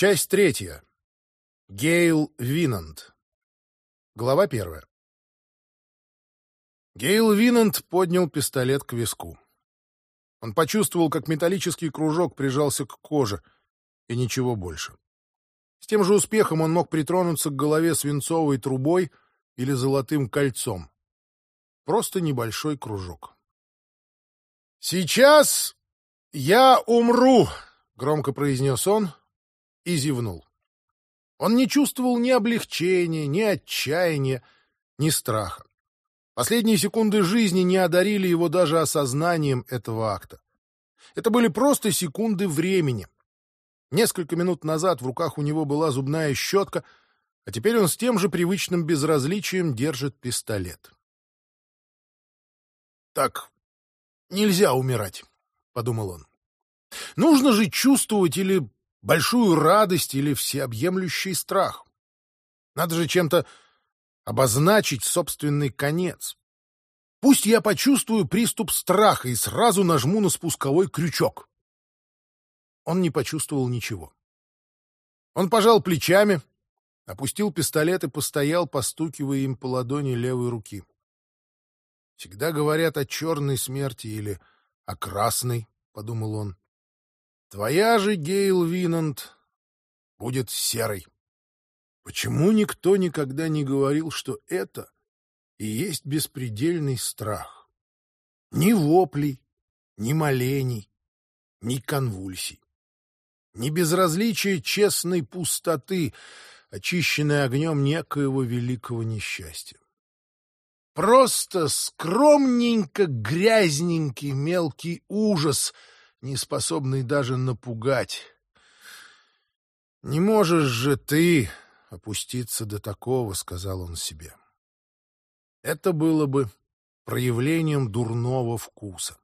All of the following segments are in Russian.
Часть третья. Гейл Винанд. Глава первая. Гейл Винанд поднял пистолет к виску. Он почувствовал, как металлический кружок прижался к коже, и ничего больше. С тем же успехом он мог притронуться к голове свинцовой трубой или золотым кольцом. Просто небольшой кружок. «Сейчас я умру!» — громко произнес он и зевнул. Он не чувствовал ни облегчения, ни отчаяния, ни страха. Последние секунды жизни не одарили его даже осознанием этого акта. Это были просто секунды времени. Несколько минут назад в руках у него была зубная щетка, а теперь он с тем же привычным безразличием держит пистолет. «Так нельзя умирать», — подумал он. «Нужно же чувствовать или большую радость, или всеобъемлющий страх. Надо же чем-то обозначить собственный конец. Пусть я почувствую приступ страха и сразу нажму на спусковой крючок». Он не почувствовал ничего. Он пожал плечами, опустил пистолет и постоял, постукивая им по ладони левой руки. «Всегда говорят о черной смерти или о красной», — подумал он. «Твоя же, Гейл Винанд, будет серой. Почему никто никогда не говорил, что это и есть беспредельный страх? Ни воплей, ни молений, ни конвульсий, ни безразличия честной пустоты, очищенной огнем некоего великого несчастья. Просто скромненько грязненький мелкий ужас, не способный даже напугать. Не можешь же ты опуститься до такого», — сказал он себе. Это было бы проявлением дурного вкуса.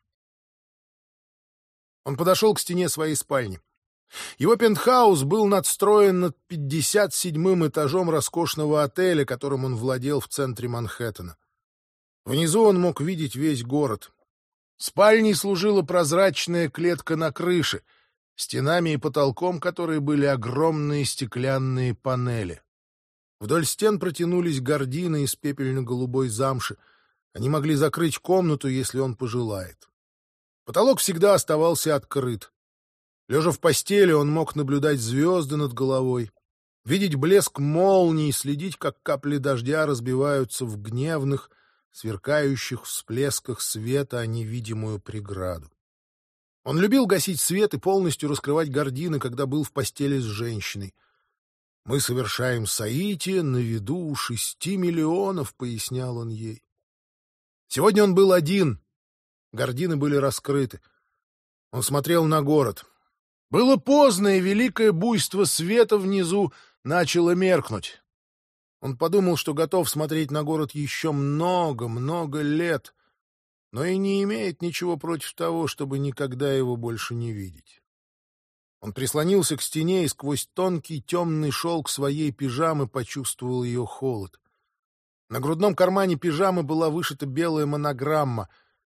Он подошел к стене своей спальни. Его пентхаус был надстроен над 57-м этажом роскошного отеля, которым он владел в центре Манхэттена. Внизу он мог видеть весь город. Спальней служила прозрачная клетка на крыше, стенами и потолком которой были огромные стеклянные панели. Вдоль стен протянулись гардины из пепельно-голубой замши. Они могли закрыть комнату, если он пожелает. Потолок всегда оставался открыт. Лежа в постели, он мог наблюдать звезды над головой, видеть блеск молний, следить, как капли дождя разбиваются в гневных, сверкающих всплесках света о невидимую преграду. Он любил гасить свет и полностью раскрывать гардины, когда был в постели с женщиной. «Мы совершаем соитие на виду у 6 миллионов», — пояснял он ей. Сегодня он был один. Гардины были раскрыты. Он смотрел на город. Было поздно, и великое буйство света внизу начало меркнуть. Он подумал, что готов смотреть на город еще много-много лет, но и не имеет ничего против того, чтобы никогда его больше не видеть. Он прислонился к стене и сквозь тонкий темный шелк своей пижамы почувствовал ее холод. На грудном кармане пижамы была вышита белая монограмма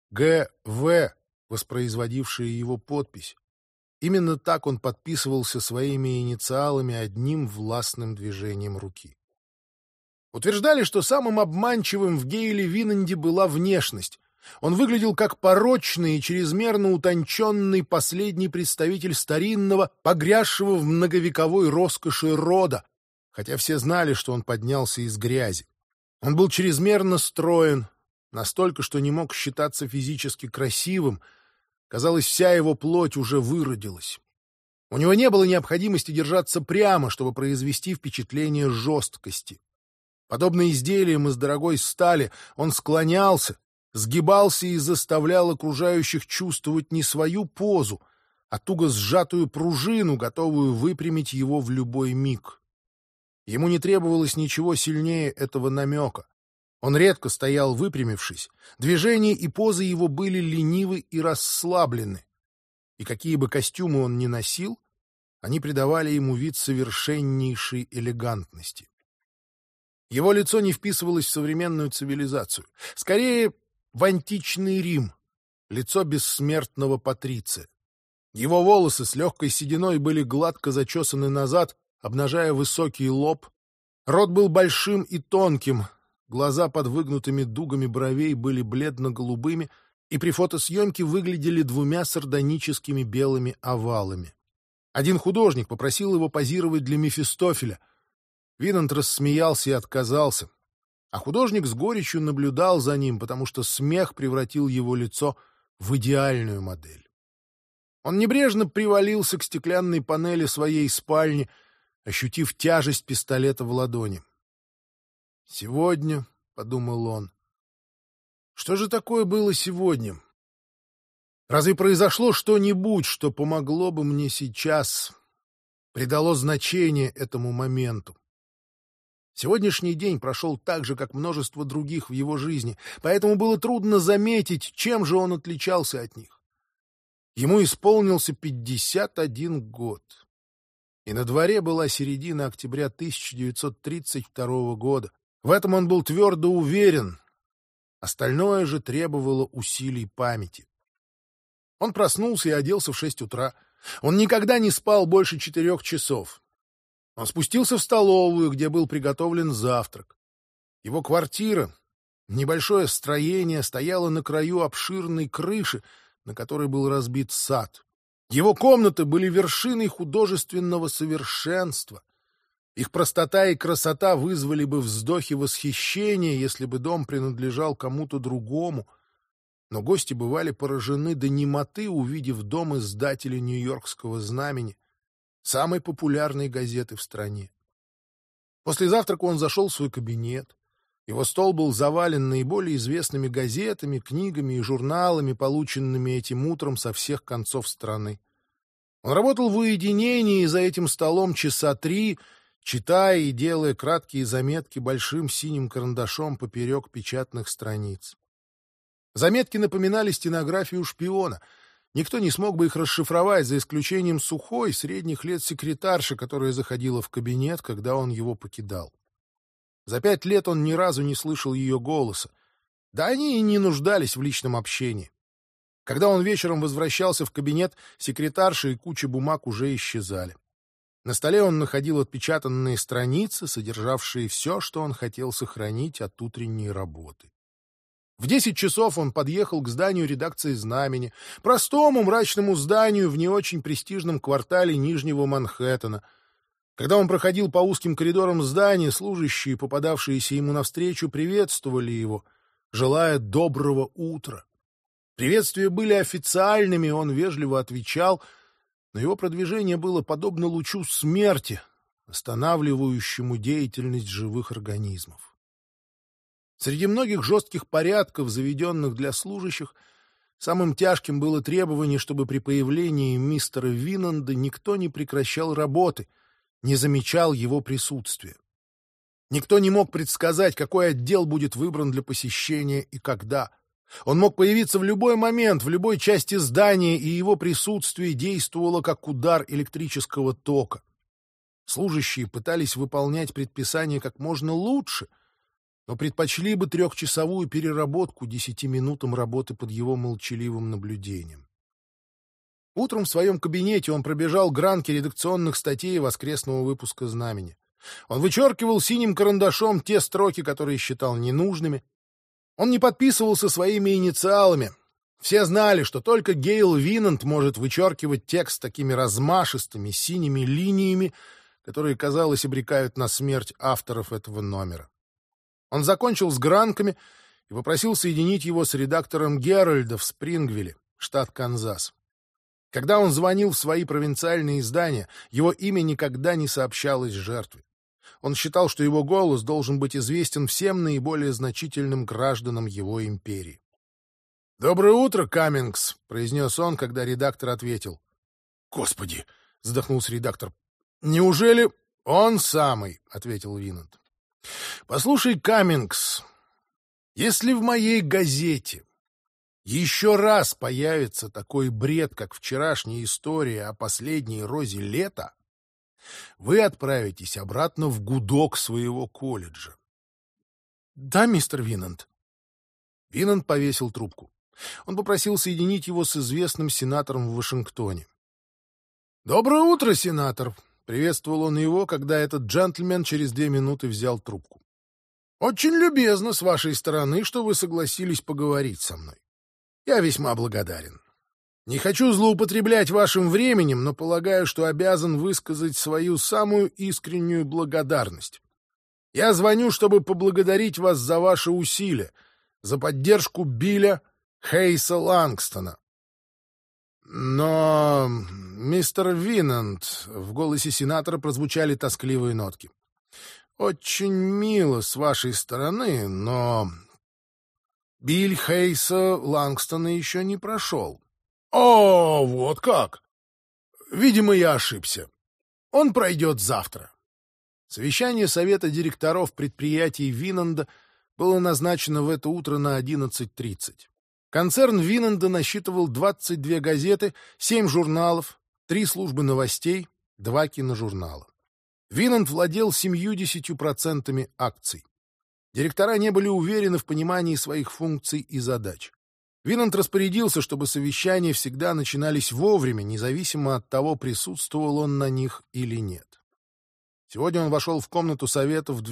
«ГВ», воспроизводившая его подпись. Именно так он подписывался своими инициалами одним властным движением руки. Утверждали, что самым обманчивым в Гейле Винанде была внешность. Он выглядел как порочный и чрезмерно утонченный последний представитель старинного, погрязшего в многовековой роскоши рода, хотя все знали, что он поднялся из грязи. Он был чрезмерно строен, настолько, что не мог считаться физически красивым. Казалось, вся его плоть уже выродилась. У него не было необходимости держаться прямо, чтобы произвести впечатление жесткости. Подобно изделиям из дорогой стали, он склонялся, сгибался и заставлял окружающих чувствовать не свою позу, а туго сжатую пружину, готовую выпрямить его в любой миг. Ему не требовалось ничего сильнее этого намека. Он редко стоял выпрямившись, движения и позы его были ленивы и расслаблены. И какие бы костюмы он ни носил, они придавали ему вид совершеннейшей элегантности. Его лицо не вписывалось в современную цивилизацию. Скорее, в античный Рим, лицо бессмертного патриция. Его волосы с легкой сединой были гладко зачесаны назад, обнажая высокий лоб. Рот был большим и тонким, глаза под выгнутыми дугами бровей были бледно-голубыми и при фотосъемке выглядели двумя сардоническими белыми овалами. Один художник попросил его позировать для Мефистофеля. Винант рассмеялся и отказался. А художник с горечью наблюдал за ним, потому что смех превратил его лицо в идеальную модель. Он небрежно привалился к стеклянной панели своей спальни, ощутив тяжесть пистолета в ладони. «Сегодня», — подумал он, — «что же такое было сегодня? Разве произошло что-нибудь, что помогло бы мне сейчас, придало значение этому моменту? Сегодняшний день прошел так же, как множество других в его жизни, поэтому было трудно заметить, чем же он отличался от них. Ему исполнился 51 год, и на дворе была середина октября 1932 года. В этом он был твердо уверен, остальное же требовало усилий памяти. Он проснулся и оделся в 6 утра. Он никогда не спал больше 4 часов. Он спустился в столовую, где был приготовлен завтрак. Его квартира, небольшое строение, стояло на краю обширной крыши, на которой был разбит сад. Его комнаты были вершиной художественного совершенства. Их простота и красота вызвали бы вздохи восхищения, если бы дом принадлежал кому-то другому. Но гости бывали поражены до немоты, увидев дом издателя «Нью-Йоркского знамени», самой популярной газеты в стране. После завтрака он зашел в свой кабинет. Его стол был завален наиболее известными газетами, книгами и журналами, полученными этим утром со всех концов страны. Он работал в уединении за этим столом часа 3, читая и делая краткие заметки большим синим карандашом поперек печатных страниц. Заметки напоминали стенографию шпиона. Никто не смог бы их расшифровать, за исключением сухой, средних лет секретарши, которая заходила в кабинет, когда он его покидал. За 5 лет он ни разу не слышал ее голоса. Да они и не нуждались в личном общении. Когда он вечером возвращался в кабинет, секретарша и куча бумаг уже исчезали. На столе он находил отпечатанные страницы, содержавшие все, что он хотел сохранить от утренней работы. В 10 часов он подъехал к зданию редакции «Знамени», простому мрачному зданию в не очень престижном квартале Нижнего Манхэттена. Когда он проходил по узким коридорам здания, служащие, попадавшиеся ему навстречу, приветствовали его, желая доброго утра. Приветствия были официальными, он вежливо отвечал, но его продвижение было подобно лучу смерти, останавливающему деятельность живых организмов. Среди многих жестких порядков, заведенных для служащих, самым тяжким было требование, чтобы при появлении мистера Винанда никто не прекращал работы, не замечал его присутствия. Никто не мог предсказать, какой отдел будет выбран для посещения и когда. Он мог появиться в любой момент, в любой части здания, и его присутствие действовало как удар электрического тока. Служащие пытались выполнять предписания как можно лучше, но предпочли бы 3-часовую переработку 10 минутам работы под его молчаливым наблюдением. Утром в своем кабинете он пробежал гранки редакционных статей воскресного выпуска «Знамени». Он вычеркивал синим карандашом те строки, которые считал ненужными. Он не подписывался своими инициалами. Все знали, что только Гейл Винанд может вычеркивать текст такими размашистыми синими линиями, которые, казалось, обрекают на смерть авторов этого номера. Он закончил с гранками и попросил соединить его с редактором Геральда в Спрингвилле, штат Канзас. Когда он звонил в свои провинциальные издания, его имя никогда не сообщалось жертве. Он считал, что его голос должен быть известен всем наиболее значительным гражданам его империи. «Доброе утро, Каммингс», — произнес он, когда редактор ответил. «Господи!» — вздохнулся редактор. «Неужели он самый?» — ответил Винанд. «Послушай, Каммингс, если в моей газете еще раз появится такой бред, как вчерашняя история о последней розе лета, вы отправитесь обратно в гудок своего колледжа». «Да, мистер Винанд». Винанд повесил трубку. Он попросил соединить его с известным сенатором в Вашингтоне. «Доброе утро, сенатор!» — приветствовал он его, когда этот джентльмен через 2 минуты взял трубку. «Очень любезно с вашей стороны, что вы согласились поговорить со мной. Я весьма благодарен. Не хочу злоупотреблять вашим временем, но полагаю, что обязан высказать свою самую искреннюю благодарность. Я звоню, чтобы поблагодарить вас за ваши усилия, за поддержку Билля Хейса Лангстона. Но, мистер Винанд, в голосе сенатора прозвучали тоскливые нотки. Очень мило с вашей стороны, но Билл Хейса Лангстона еще не прошел. О, вот как! Видимо, я ошибся. Он пройдет завтра. Совещание совета директоров предприятий Винанда было назначено в это утро на 11:30. Концерн Винанда насчитывал 22 газеты, 7 журналов, 3 службы новостей, 2 киножурнала. Винанд владел 70% акций. Директора не были уверены в понимании своих функций и задач. Винанд распорядился, чтобы совещания всегда начинались вовремя, независимо от того, присутствовал он на них или нет. Сегодня он вошел в комнату совета в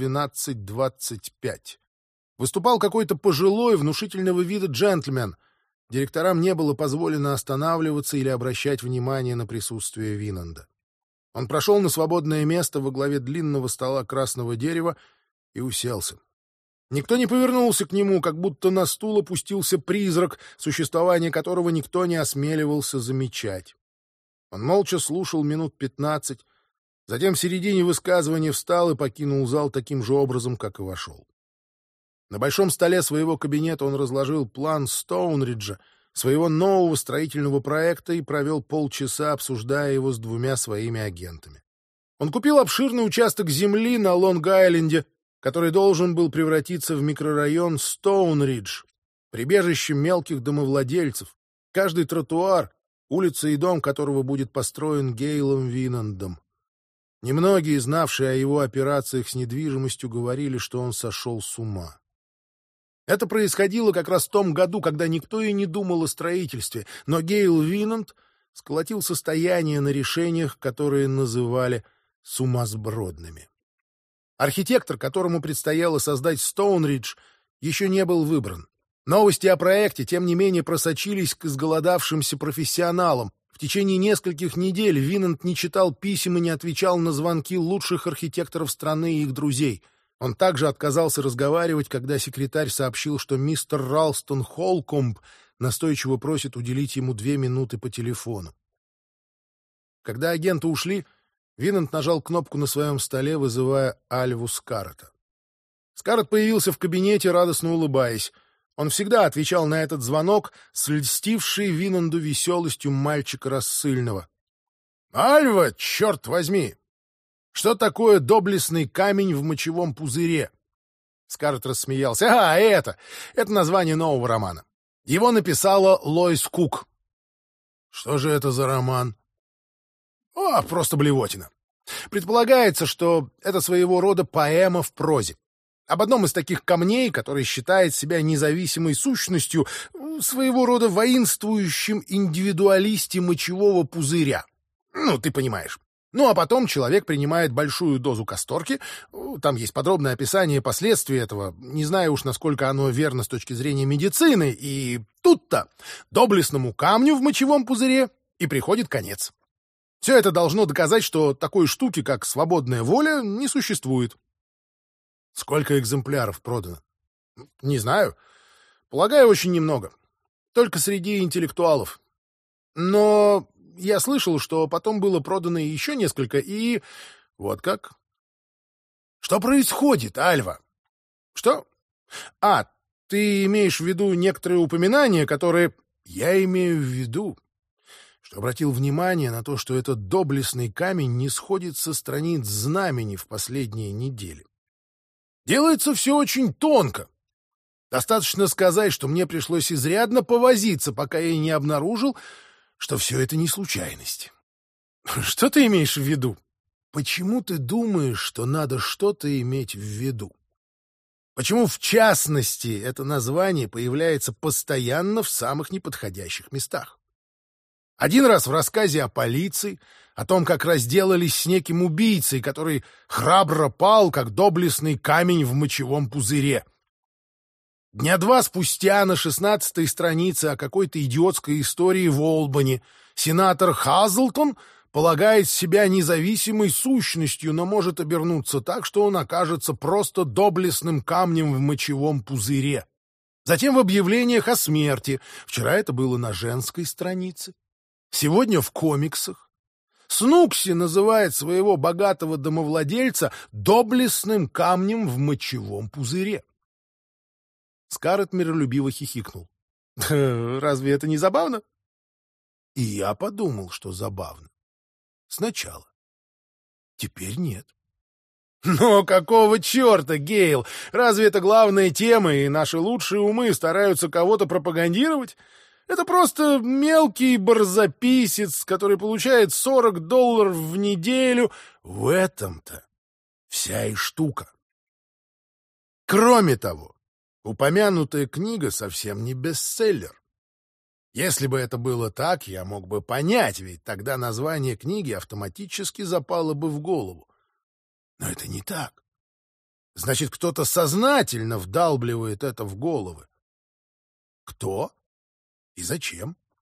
12:25. Выступал какой-то пожилой, внушительного вида джентльмен. Директорам не было позволено останавливаться или обращать внимание на присутствие Винанда. Он прошел на свободное место во главе длинного стола красного дерева и уселся. Никто не повернулся к нему, как будто на стул опустился призрак, существование которого никто не осмеливался замечать. Он молча слушал минут 15, затем в середине высказывания встал и покинул зал таким же образом, как и вошел. На большом столе своего кабинета он разложил план Стоунриджа, своего нового строительного проекта, и провел полчаса, обсуждая его с 2 своими агентами. Он купил обширный участок земли на Лонг-Айленде, который должен был превратиться в микрорайон Стоунридж, прибежище мелких домовладельцев, каждый тротуар, улица и дом которого будет построен Гейлом Винандом. Немногие, знавшие о его операциях с недвижимостью, говорили, что он сошел с ума. Это происходило как раз в том году, когда никто и не думал о строительстве, но Гейл Винанд сколотил состояние на решениях, которые называли сумасбродными. Архитектор, которому предстояло создать Стоунридж, еще не был выбран. Новости о проекте, тем не менее, просочились к изголодавшимся профессионалам. В течение нескольких недель Винанд не читал писем и не отвечал на звонки лучших архитекторов страны и их друзей. Он также отказался разговаривать, когда секретарь сообщил, что мистер Ралстон Холкомб настойчиво просит уделить ему 2 минуты по телефону. Когда агенты ушли, Винанд нажал кнопку на своем столе, вызывая Альву Скаррета. Скаррет появился в кабинете, радостно улыбаясь. Он всегда отвечал на этот звонок с льстившей Винанду веселостью мальчика рассыльного. «Альва, черт возьми! Что такое доблестный камень в мочевом пузыре?» Скаррет рассмеялся. Это название нового романа. Его написала Лоис Кук». «Что же это за роман?» Просто блевотина. Предполагается, что это своего рода поэма в прозе. Об одном из таких камней, который считает себя независимой сущностью, своего рода воинствующим индивидуалисте мочевого пузыря. Ты понимаешь. А потом человек принимает большую дозу касторки. Там есть подробное описание последствий этого. Не знаю уж, насколько оно верно с точки зрения медицины. И тут-то доблестному камню в мочевом пузыре и приходит конец. Все это должно доказать, что такой штуки, как свободная воля, не существует. Сколько экземпляров продано? Не знаю. Полагаю, очень немного. Только среди интеллектуалов. Но я слышал, что потом было продано еще несколько, и... Вот как? Что происходит, Альва? Что? Ты имеешь в виду некоторые упоминания, которые... Я имею в виду, что обратил внимание на то, что этот доблестный камень не сходит со страниц знамени в последние недели. Делается все очень тонко. Достаточно сказать, что мне пришлось изрядно повозиться, пока я не обнаружил, что все это не случайность. Что ты имеешь в виду? Почему ты думаешь, что надо что-то иметь в виду? Почему, в частности, это название появляется постоянно в самых неподходящих местах? Один раз в рассказе о полиции, о том, как разделались с неким убийцей, который храбро пал, как доблестный камень в мочевом пузыре. Дня два спустя на 16-й странице о какой-то идиотской истории в Олбани сенатор Хазлтон полагает себя независимой сущностью, но может обернуться так, что он окажется просто доблестным камнем в мочевом пузыре. Затем в объявлениях о смерти. Вчера это было на женской странице. Сегодня в комиксах. Снукси называет своего богатого домовладельца доблестным камнем в мочевом пузыре. Скарлетт миролюбиво хихикнул. «Разве это не забавно?» И я подумал, что забавно. Сначала. Теперь нет. «Но какого черта, Гейл? Разве это главная тема, и наши лучшие умы стараются кого-то пропагандировать? Это просто мелкий барзаписец, который получает $40 в неделю. В этом-то вся и штука. Кроме того, упомянутая книга совсем не бестселлер. Если бы это было так, я мог бы понять, ведь тогда название книги автоматически запало бы в голову. Но это не так. Значит, кто-то сознательно вдалбливает это в головы. Кто? И зачем?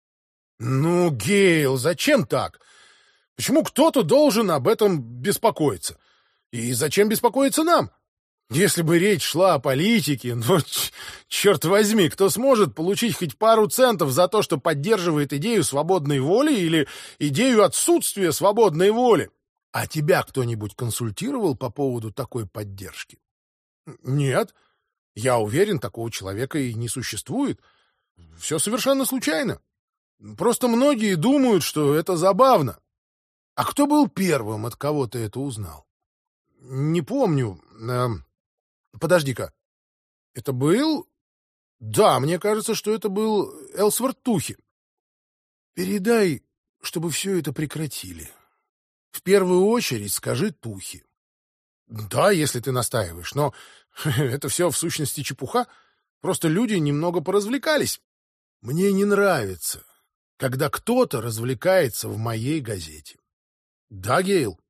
Ну, Гейл, зачем так? Почему кто-то должен об этом беспокоиться? И зачем беспокоиться нам? Если бы речь шла о политике, ну, черт возьми, кто сможет получить хоть пару центов за то, что поддерживает идею свободной воли или идею отсутствия свободной воли? А тебя кто-нибудь консультировал по поводу такой поддержки? Нет. Я уверен, такого человека и не существует. Все совершенно случайно. Просто многие думают, что это забавно. А кто был первым, от кого ты это узнал? Не помню. Подожди-ка. Это был... Да, мне кажется, что это был Элсворт Тухи. Передай, чтобы все это прекратили. В первую очередь скажи Тухи. Да, если ты настаиваешь, но это все в сущности чепуха. Просто люди немного поразвлекались. Мне не нравится, когда кто-то развлекается в моей газете. Да, Гейл?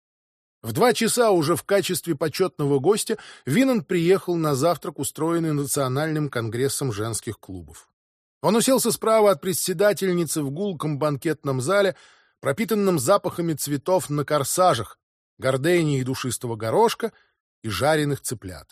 В 2 часа уже в качестве почетного гостя Винанд приехал на завтрак, устроенный Национальным конгрессом женских клубов. Он уселся справа от председательницы в гулком банкетном зале, пропитанном запахами цветов на корсажах, гордейни и душистого горошка и жареных цыплят.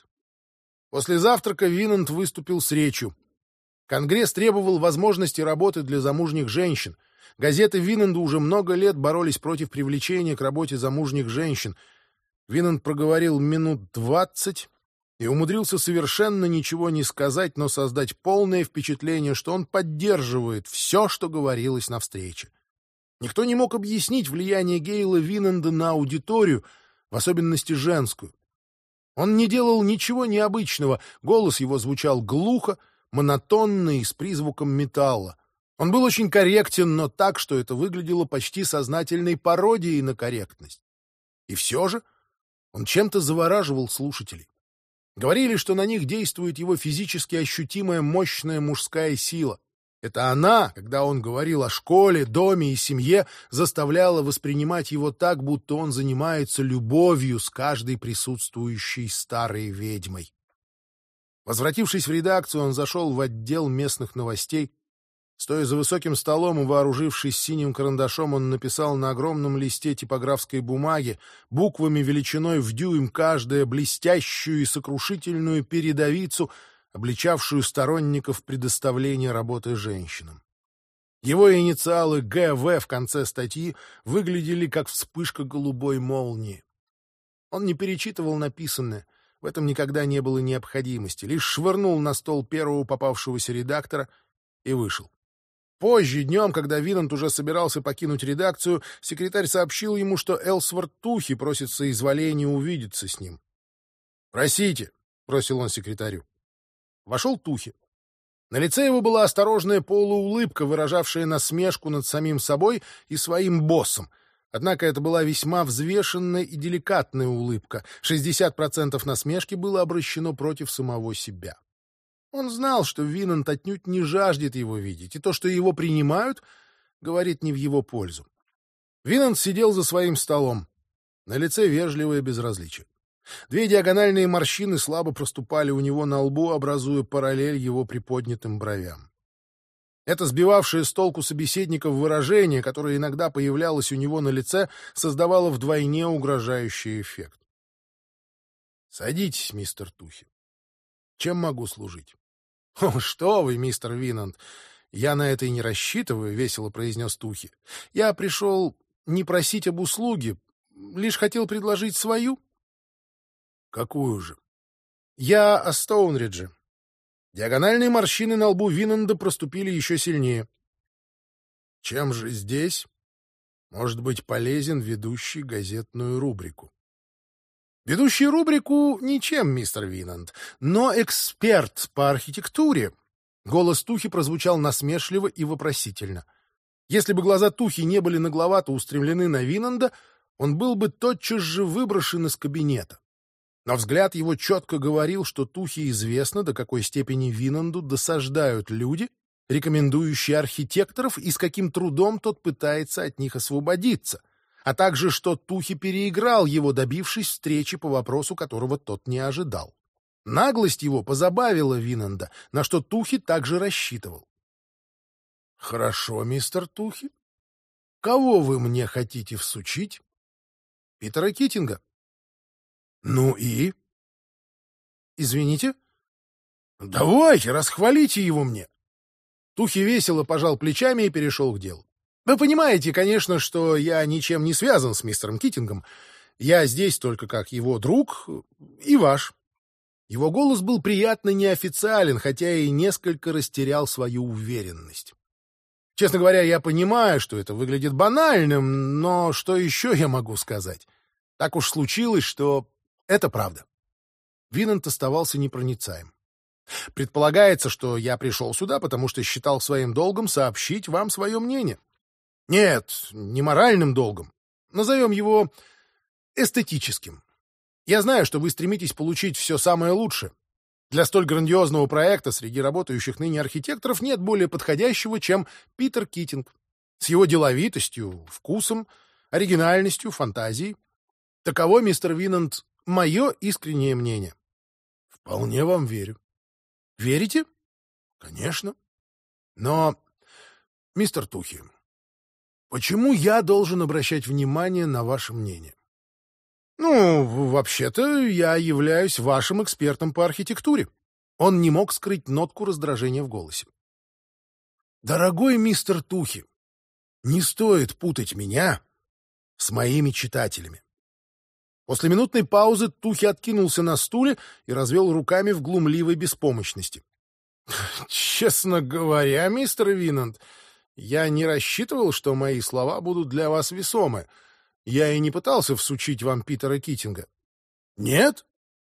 После завтрака Винанд выступил с речью. Конгресс требовал возможности работы для замужних женщин. Газеты Винанда уже много лет боролись против привлечения к работе замужних женщин. Винанд проговорил минут 20 и умудрился совершенно ничего не сказать, но создать полное впечатление, что он поддерживает все, что говорилось на встрече. Никто не мог объяснить влияние Гейла Винанда на аудиторию, в особенности женскую. Он не делал ничего необычного, голос его звучал глухо, монотонно и с призвуком металла. Он был очень корректен, но так, что это выглядело почти сознательной пародией на корректность. И все же он чем-то завораживал слушателей. Говорили, что на них действует его физически ощутимая мощная мужская сила. Это она, когда он говорил о школе, доме и семье, заставляла воспринимать его так, будто он занимается любовью с каждой присутствующей старой ведьмой. Возвратившись в редакцию, он зашел в отдел местных новостей. Стоя за высоким столом и вооружившись синим карандашом, он написал на огромном листе типографской бумаги, буквами величиной в дюйм каждая, блестящую и сокрушительную передовицу, обличавшую сторонников предоставления работы женщинам. Его инициалы ГВ в конце статьи выглядели как вспышка голубой молнии. Он не перечитывал написанное, в этом никогда не было необходимости, лишь швырнул на стол первого попавшегося редактора и вышел. Позже, днем, когда Винанд уже собирался покинуть редакцию, секретарь сообщил ему, что Элсворт Тухи просит соизволения увидеться с ним. «Просите», — бросил он секретарю. Вошел Тухи. На лице его была осторожная полуулыбка, выражавшая насмешку над самим собой и своим боссом. Однако это была весьма взвешенная и деликатная улыбка. 60% насмешки было обращено против самого себя. Он знал, что Винанд отнюдь не жаждет его видеть, и то, что его принимают, говорит не в его пользу. Винанд сидел за своим столом. На лице вежливое безразличие. Две диагональные морщины слабо проступали у него на лбу, образуя параллель его приподнятым бровям. Это сбивавшее с толку собеседников выражение, которое иногда появлялось у него на лице, создавало вдвойне угрожающий эффект. «Садитесь, мистер Тухи. Чем могу служить?» «О, что вы, мистер Винанд, я на это и не рассчитываю», — весело произнес Тухи. «Я пришел не просить об услуге, лишь хотел предложить свою». «Какую же?» «Я о Стоунридже». Диагональные морщины на лбу Винанда проступили еще сильнее. «Чем же здесь может быть полезен ведущий газетную рубрику?» «Ведущий рубрику ничем, мистер Винанд, но эксперт по архитектуре». Голос Тухи прозвучал насмешливо и вопросительно. Если бы глаза Тухи не были нагловато устремлены на Винанда, он был бы тотчас же выброшен из кабинета. Но взгляд его четко говорил, что Тухи известно, до какой степени Винанду досаждают люди, рекомендующие архитекторов, и с каким трудом тот пытается от них освободиться, а также что Тухи переиграл его, добившись встречи по вопросу, которого тот не ожидал. Наглость его позабавила Винанда, на что Тухи также рассчитывал. — Хорошо, мистер Тухи. Кого вы мне хотите всучить? — Питера Китинга. — Ну и? — Извините? — Давайте, расхвалите его мне. Тухи весело пожал плечами и перешел к делу. Вы понимаете, конечно, что я ничем не связан с мистером Китингом. Я здесь только как его друг и ваш. Его голос был приятно неофициален, хотя и несколько растерял свою уверенность. Честно говоря, я понимаю, что это выглядит банальным, но что еще я могу сказать? Так уж случилось, что это правда. Винанд оставался непроницаем. Предполагается, что я пришел сюда, потому что считал своим долгом сообщить вам свое мнение. Нет, не моральным долгом. Назовем его эстетическим. Я знаю, что вы стремитесь получить все самое лучшее. Для столь грандиозного проекта среди работающих ныне архитекторов нет более подходящего, чем Питер Китинг. С его деловитостью, вкусом, оригинальностью, фантазией. Таково, мистер Винанд, мое искреннее мнение. Вполне вам верю. Верите? Конечно. Но, мистер Тухи, почему я должен обращать внимание на ваше мнение? Ну, вообще-то, я являюсь вашим экспертом по архитектуре. Он не мог скрыть нотку раздражения в голосе. Дорогой мистер Тухи, не стоит путать меня с моими читателями. После минутной паузы Тухи откинулся на стуле и развел руками в глумливой беспомощности. Честно говоря, мистер Винанд, я не рассчитывал, что мои слова будут для вас весомы. Я и не пытался всучить вам Питера Китинга. Нет?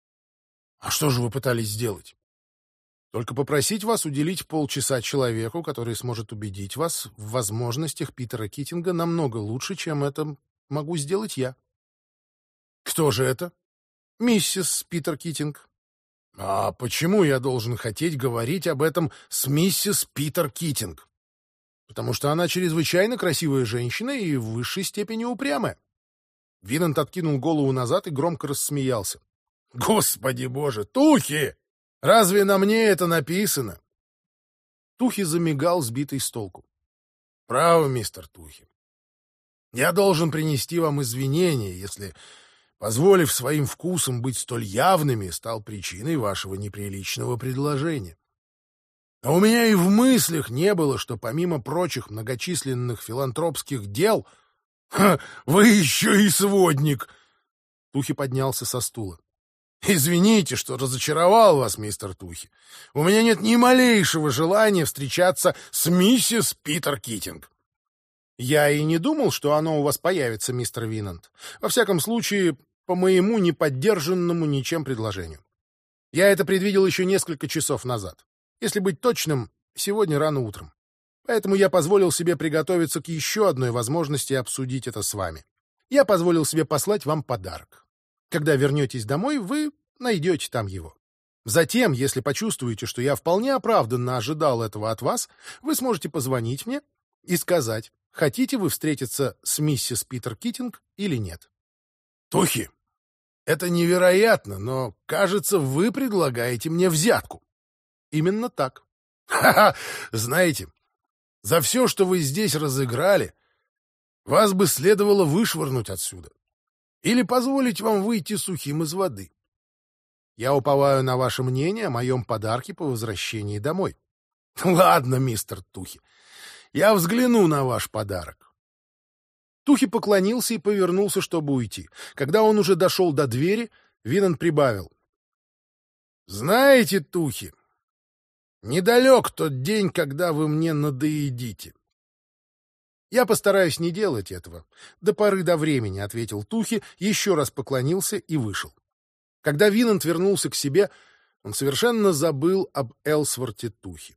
А что же вы пытались сделать? Только попросить вас уделить полчаса человеку, который сможет убедить вас в возможностях Питера Китинга намного лучше, чем это могу сделать я. Кто же это? Миссис Питер Китинг. А почему я должен хотеть говорить об этом с миссис Питер Китинг? Потому что она чрезвычайно красивая женщина и в высшей степени упрямая. Винанд откинул голову назад и громко рассмеялся. «Господи боже, Тухи! Разве на мне это написано?» Тухи замигал, сбитый с толку. «Право, мистер Тухи. Я должен принести вам извинения, если, позволив своим вкусам быть столь явными, стал причиной вашего неприличного предложения. А у меня и в мыслях не было, что помимо прочих многочисленных филантропских дел... Вы еще и сводник!» Тухи поднялся со стула. «Извините, что разочаровал вас, мистер Тухи. У меня нет ни малейшего желания встречаться с миссис Питер Китинг». «Я и не думал, что оно у вас появится, мистер Винанд. Во всяком случае, по моему неподдержанному ничем предложению. Я это предвидел еще несколько часов назад. Если быть точным, сегодня рано утром. Поэтому я позволил себе приготовиться к еще одной возможности обсудить это с вами. Я позволил себе послать вам подарок. Когда вернетесь домой, вы найдете там его. Затем, если почувствуете, что я вполне оправданно ожидал этого от вас, вы сможете позвонить мне и сказать, хотите вы встретиться с миссис Питер Китинг или нет. Тухи, это невероятно, но, кажется, вы предлагаете мне взятку. Именно так. Ха-ха, знаете, за все, что вы здесь разыграли, вас бы следовало вышвырнуть отсюда. Или позволить вам выйти сухим из воды. Я уповаю на ваше мнение о моем подарке по возвращении домой. Ладно, мистер Тухи, я взгляну на ваш подарок. Тухи поклонился и повернулся, чтобы уйти. Когда он уже дошел до двери, Винанд прибавил. Знаете, Тухи, недалек тот день, когда вы мне надоедите. Я постараюсь не делать этого. До поры до времени, — ответил Тухи, еще раз поклонился и вышел. Когда Винанд вернулся к себе, он совершенно забыл об Элсворте Тухи.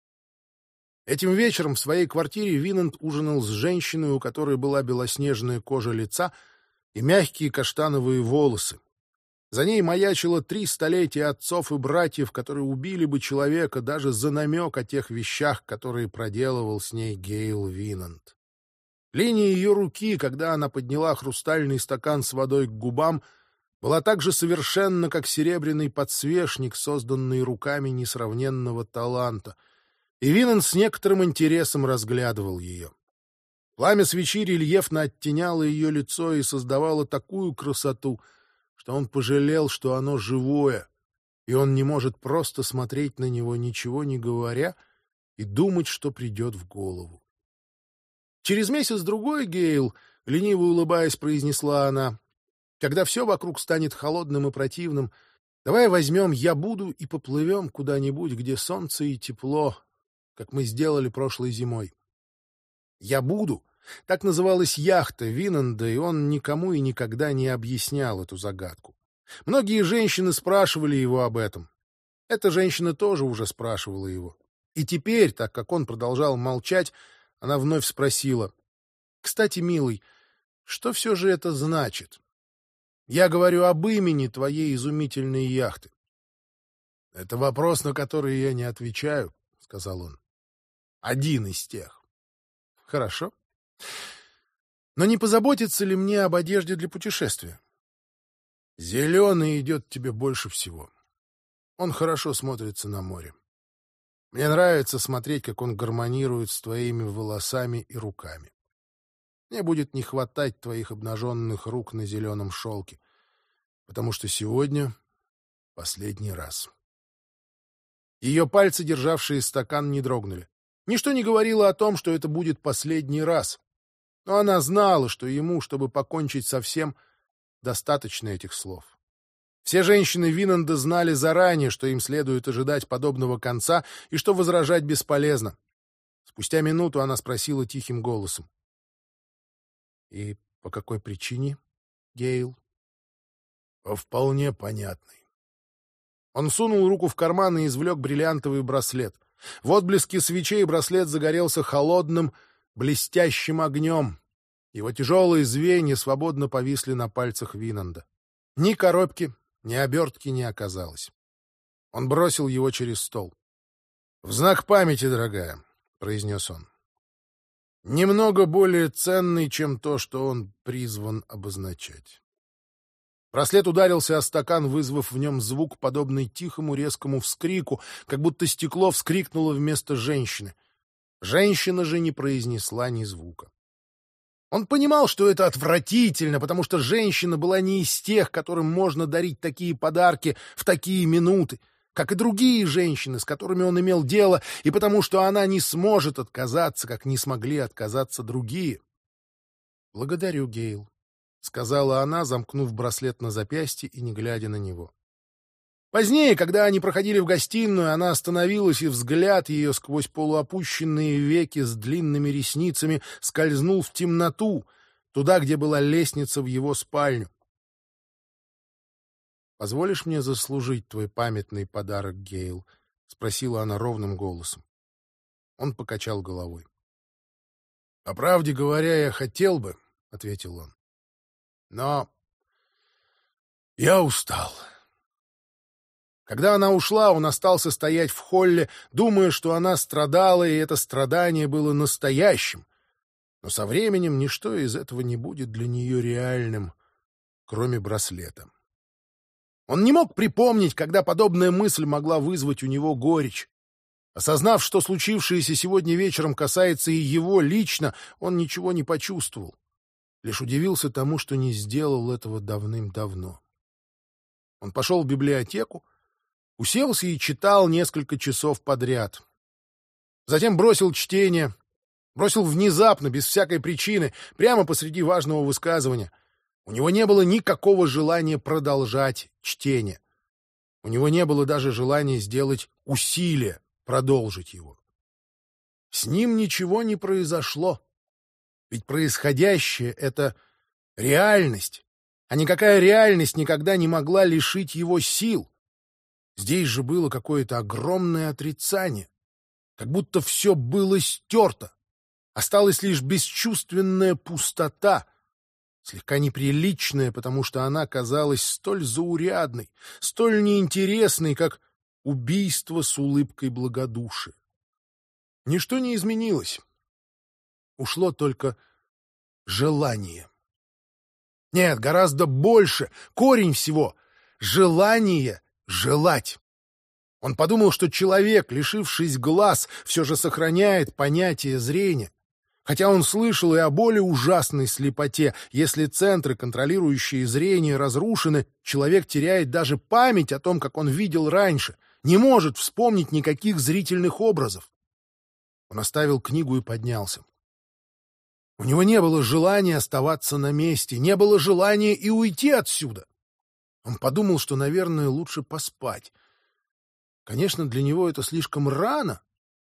Этим вечером в своей квартире Винанд ужинал с женщиной, у которой была белоснежная кожа лица и мягкие каштановые волосы. За ней маячило 3 столетия отцов и братьев, которые убили бы человека даже за намек о тех вещах, которые проделывал с ней Гейл Винанд. Линия ее руки, когда она подняла хрустальный стакан с водой к губам, была так же совершенна, как серебряный подсвечник, созданный руками несравненного таланта, и Винанд с некоторым интересом разглядывал ее. Пламя свечи рельефно оттеняло ее лицо и создавало такую красоту, что он пожалел, что оно живое, и он не может просто смотреть на него, ничего не говоря, и думать, что придет в голову. Через месяц-другой, Гейл, лениво улыбаясь, произнесла она, когда все вокруг станет холодным и противным, давай возьмем «Я буду» и поплывем куда-нибудь, где солнце и тепло, как мы сделали прошлой зимой. «Я буду» — так называлась яхта Винанда, и он никому и никогда не объяснял эту загадку. Многие женщины спрашивали его об этом. Эта женщина тоже уже спрашивала его. И теперь, так как он продолжал молчать, она вновь спросила: «Кстати, милый, что все же это значит? Я говорю об имени твоей изумительной яхты». «Это вопрос, на который я не отвечаю», — сказал он. «Один из тех». «Хорошо. Но не позаботиться ли мне об одежде для путешествия?» «Зеленый идет тебе больше всего. Он хорошо смотрится на море. Мне нравится смотреть, как он гармонирует с твоими волосами и руками. Мне будет не хватать твоих обнаженных рук на зеленом шелке, потому что сегодня последний раз». Ее пальцы, державшие стакан, не дрогнули. Ничто не говорило о том, что это будет последний раз. Но она знала, что ему, чтобы покончить со всем, достаточно этих слов. Все женщины Винанда знали заранее, что им следует ожидать подобного конца и что возражать бесполезно. Спустя минуту она спросила тихим голосом: «И по какой причине, Гейл?» «По вполне понятной». Он сунул руку в карман и извлек бриллиантовый браслет. В отблеске свечей браслет загорелся холодным, блестящим огнем. Его тяжелые звенья свободно повисли на пальцах Винанда. Ни коробки, ни обертки не оказалось. Он бросил его через стол. «В знак памяти, дорогая», — произнес он. «Немного более ценный, чем то, что он призван обозначать». Браслет ударился о стакан, вызвав в нем звук, подобный тихому резкому вскрику, как будто стекло вскрикнуло вместо женщины. Женщина же не произнесла ни звука. Он понимал, что это отвратительно, потому что женщина была не из тех, которым можно дарить такие подарки в такие минуты, как и другие женщины, с которыми он имел дело, и потому что она не сможет отказаться, как не смогли отказаться другие. «Благодарю, Гейл», — сказала она, замкнув браслет на запястье и не глядя на него. Позднее, когда они проходили в гостиную, она остановилась, и взгляд ее сквозь полуопущенные веки с длинными ресницами скользнул в темноту, туда, где была лестница в его спальню. «Позволишь мне заслужить твой памятный подарок, Гейл?» — спросила она ровным голосом. Он покачал головой. «По правде говоря, я хотел бы», — ответил он. «Но я устал». Когда она ушла, он остался стоять в холле, думая, что она страдала, и это страдание было настоящим. Но со временем ничто из этого не будет для нее реальным, кроме браслета. Он не мог припомнить, когда подобная мысль могла вызвать у него горечь. Осознав, что случившееся сегодня вечером касается и его лично, он ничего не почувствовал. Лишь удивился тому, что не сделал этого давным-давно. Он пошел в библиотеку, уселся и читал несколько часов подряд. Затем бросил чтение, бросил внезапно, без всякой причины, прямо посреди важного высказывания. У него не было никакого желания продолжать чтение. У него не было даже желания сделать усилие продолжить его. С ним ничего не произошло. Ведь происходящее — это реальность, а никакая реальность никогда не могла лишить его сил. Здесь же было какое-то огромное отрицание, как будто все было стерто. Осталась лишь бесчувственная пустота, слегка неприличная, потому что она казалась столь заурядной, столь неинтересной, как убийство с улыбкой благодушия. Ничто не изменилось. Ушло только желание. Нет, гораздо больше, корень всего — желание желать. Он подумал, что человек, лишившись глаз, все же сохраняет понятие зрения. Хотя он слышал и о более ужасной слепоте. Если центры, контролирующие зрение, разрушены, человек теряет даже память о том, как он видел раньше, не может вспомнить никаких зрительных образов. Он оставил книгу и поднялся. У него не было желания оставаться на месте, не было желания и уйти отсюда. Он подумал, что, наверное, лучше поспать. Конечно, для него это слишком рано,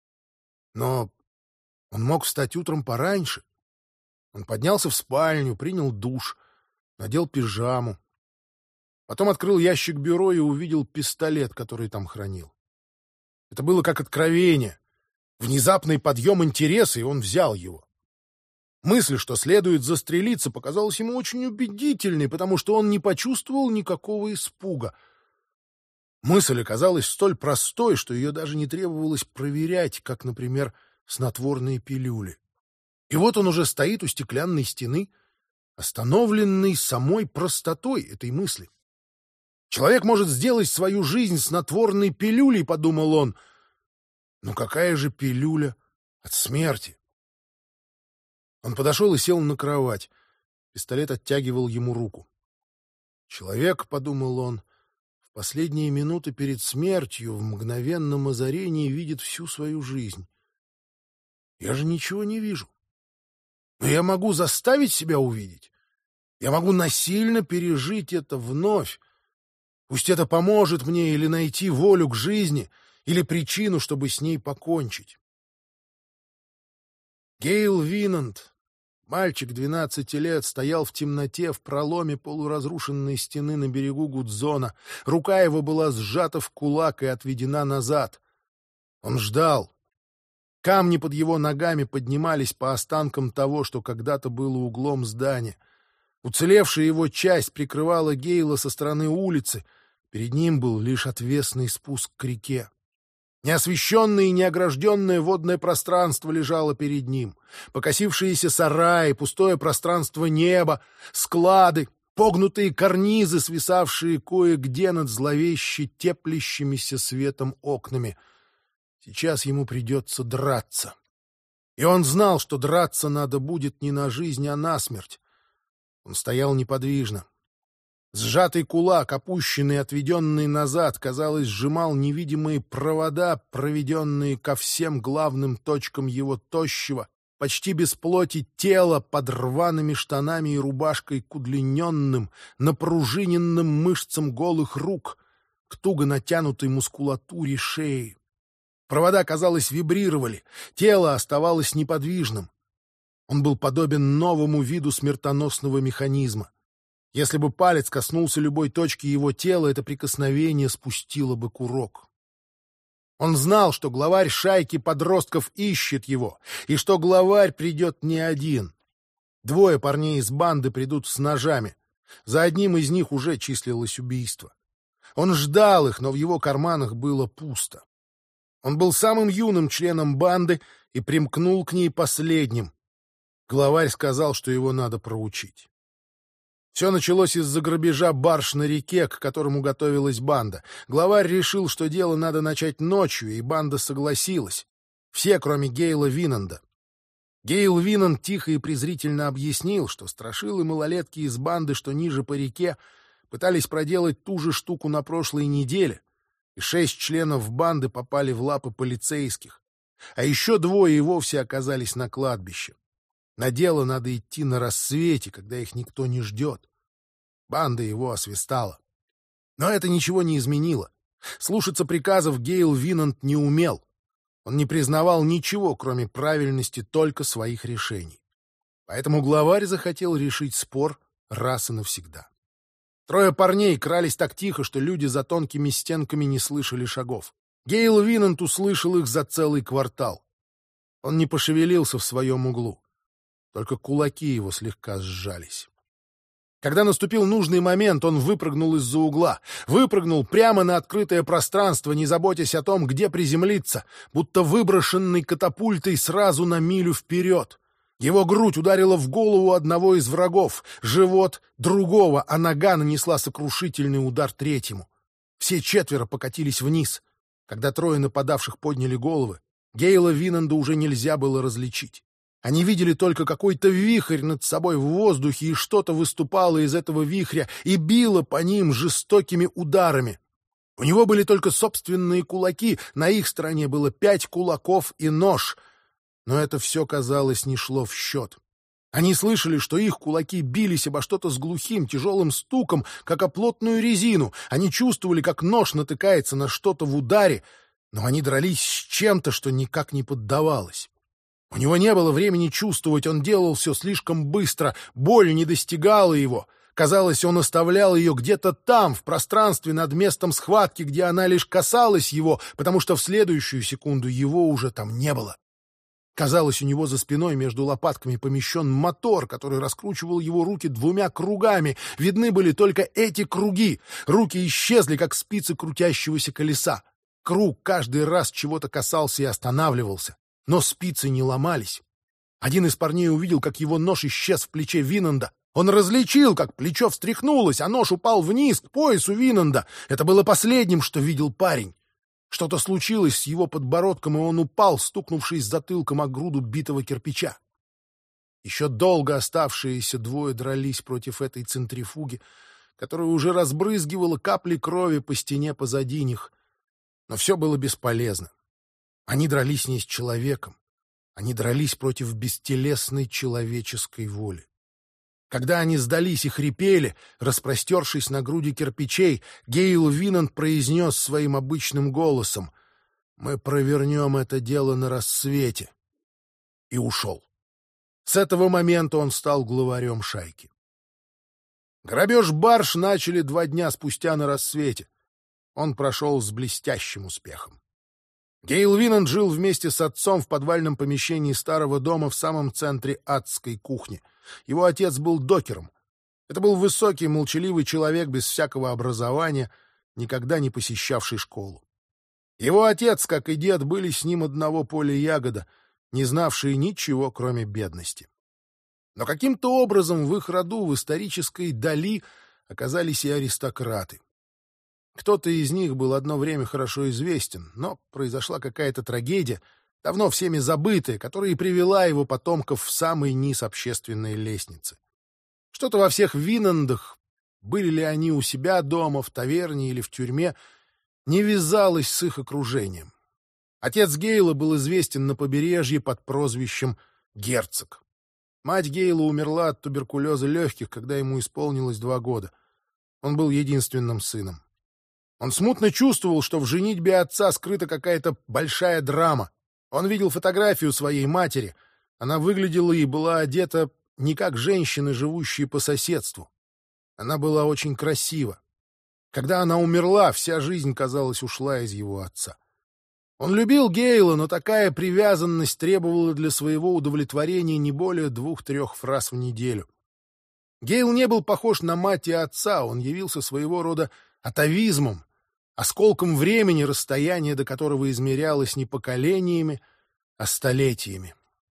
но он мог встать утром пораньше. Он поднялся в спальню, принял душ, надел пижаму. Потом открыл ящик бюро и увидел пистолет, который там хранил. Это было как откровение, внезапный подъем интереса, и он взял его. Мысль, что следует застрелиться, показалась ему очень убедительной, потому что он не почувствовал никакого испуга. Мысль оказалась столь простой, что ее даже не требовалось проверять, как, например, снотворные пилюли. И вот он уже стоит у стеклянной стены, остановленный самой простотой этой мысли. Человек может сделать свою жизнь снотворной пилюлей, подумал он. Но какая же пилюля от смерти? Он подошел и сел на кровать. Пистолет оттягивал ему руку. Человек, подумал он, в последние минуты перед смертью, в мгновенном озарении видит всю свою жизнь. Я же ничего не вижу. Но я могу заставить себя увидеть. Я могу насильно пережить это вновь. Пусть это поможет мне или найти волю к жизни, или причину, чтобы с ней покончить. Гейл Винанд, мальчик 12 лет, стоял в темноте в проломе полуразрушенной стены на берегу Гудзона. Рука его была сжата в кулак и отведена назад. Он ждал. Камни под его ногами поднимались по останкам того, что когда-то было углом здания. Уцелевшая его часть прикрывала Гейла со стороны улицы. Перед ним был лишь отвесный спуск к реке. Неосвещенное и неогражденное водное пространство лежало перед ним. Покосившиеся сараи, пустое пространство неба, склады, погнутые карнизы, свисавшие кое-где над зловеще теплящимися светом окнами. Сейчас ему придется драться. И он знал, что драться надо будет не на жизнь, а на смерть. Он стоял неподвижно. Сжатый кулак, опущенный и отведенный назад, казалось, сжимал невидимые провода, проведенные ко всем главным точкам его тощего, почти без плоти тела, под рваными штанами и рубашкой к удлиненным, напружиненным мышцам голых рук, к туго натянутой мускулатуре шеи. Провода, казалось, вибрировали, тело оставалось неподвижным. Он был подобен новому виду смертоносного механизма. Если бы палец коснулся любой точки его тела, это прикосновение спустило бы курок. Он знал, что главарь шайки подростков ищет его, и что главарь придет не один. 2 парней из банды придут с ножами. За одним из них уже числилось убийство. Он ждал их, но в его карманах было пусто. Он был самым юным членом банды и примкнул к ней последним. Главарь сказал, что его надо проучить. Все началось из-за грабежа барж на реке, к которому готовилась банда. Главарь решил, что дело надо начать ночью, и банда согласилась. Все, кроме Гейла Винанда. Гейл Винанд тихо и презрительно объяснил, что страшилы малолетки из банды, что ниже по реке, пытались проделать ту же штуку на прошлой неделе, и 6 членов банды попали в лапы полицейских, а еще 2 и вовсе оказались на кладбище. На дело надо идти на рассвете, когда их никто не ждет. Банда его освистала. Но это ничего не изменило. Слушаться приказов Гейл Винанд не умел. Он не признавал ничего, кроме правильности только своих решений. Поэтому главарь захотел решить спор раз и навсегда. 3 парней крались так тихо, что люди за тонкими стенками не слышали шагов. Гейл Винанд услышал их за целый квартал. Он не пошевелился в своем углу. Только кулаки его слегка сжались. Когда наступил нужный момент, он выпрыгнул из-за угла. Выпрыгнул прямо на открытое пространство, не заботясь о том, где приземлиться, будто выброшенный катапультой сразу на милю вперед. Его грудь ударила в голову одного из врагов, живот — другого, а нога нанесла сокрушительный удар третьему. Все 4 покатились вниз. Когда 3 нападавших подняли головы, Гейла Винанда уже нельзя было различить. Они видели только какой-то вихрь над собой в воздухе, и что-то выступало из этого вихря и било по ним жестокими ударами. У него были только собственные кулаки, на их стороне было 5 кулаков и нож. Но это все, казалось, не шло в счет. Они слышали, что их кулаки бились обо что-то с глухим, тяжелым стуком, как о плотную резину. Они чувствовали, как нож натыкается на что-то в ударе, но они дрались с чем-то, что никак не поддавалось. У него не было времени чувствовать, он делал все слишком быстро, боль не достигала его. Казалось, он оставлял ее где-то там, в пространстве над местом схватки, где она лишь касалась его, потому что в следующую секунду его уже там не было. Казалось, у него за спиной между лопатками помещен мотор, который раскручивал его руки 2 кругами. Видны были только эти круги. Руки исчезли, как спицы крутящегося колеса. Круг каждый раз чего-то касался и останавливался. Но спицы не ломались. Один из парней увидел, как его нож исчез в плече Винанда. Он различил, как плечо встряхнулось, а нож упал вниз, к поясу Винанда. Это было последним, что видел парень. Что-то случилось с его подбородком, и он упал, стукнувшись затылком о груду битого кирпича. Еще долго оставшиеся 2 дрались против этой центрифуги, которая уже разбрызгивала капли крови по стене позади них. Но все было бесполезно. Они дрались не с человеком. Они дрались против бестелесной человеческой воли. Когда они сдались и хрипели, распростершись на груди кирпичей, Гейл Винанд произнес своим обычным голосом: «Мы провернем это дело на рассвете». И ушел. С этого момента он стал главарем шайки. Грабеж барж начали 2 дня спустя на рассвете. Он прошел с блестящим успехом. Гейл Винанд жил вместе с отцом в подвальном помещении старого дома в самом центре адской кухни. Его отец был докером. Это был высокий, молчаливый человек без всякого образования, никогда не посещавший школу. Его отец, как и дед, были с ним одного поля ягода, не знавшие ничего, кроме бедности. Но каким-то образом в их роду, в исторической дали, оказались и аристократы. Кто-то из них был одно время хорошо известен, но произошла какая-то трагедия, давно всеми забытая, которая и привела его потомков в самый низ общественной лестницы. Что-то во всех Винандах, были ли они у себя дома, в таверне или в тюрьме, не вязалось с их окружением. Отец Гейла был известен на побережье под прозвищем Герцог. Мать Гейла умерла от туберкулеза легких, когда ему исполнилось 2 года. Он был единственным сыном. Он смутно чувствовал, что в женитьбе отца скрыта какая-то большая драма. Он видел фотографию своей матери. Она выглядела и была одета не как женщины, живущие по соседству. Она была очень красива. Когда она умерла, вся жизнь, казалось, ушла из его отца. Он любил Гейла, но такая привязанность требовала для своего удовлетворения не более 2-3 фраз в неделю. Гейл не был похож на мать и отца, он явился своего рода атавизмом, осколком времени, расстояние до которого измерялось не поколениями, а столетиями.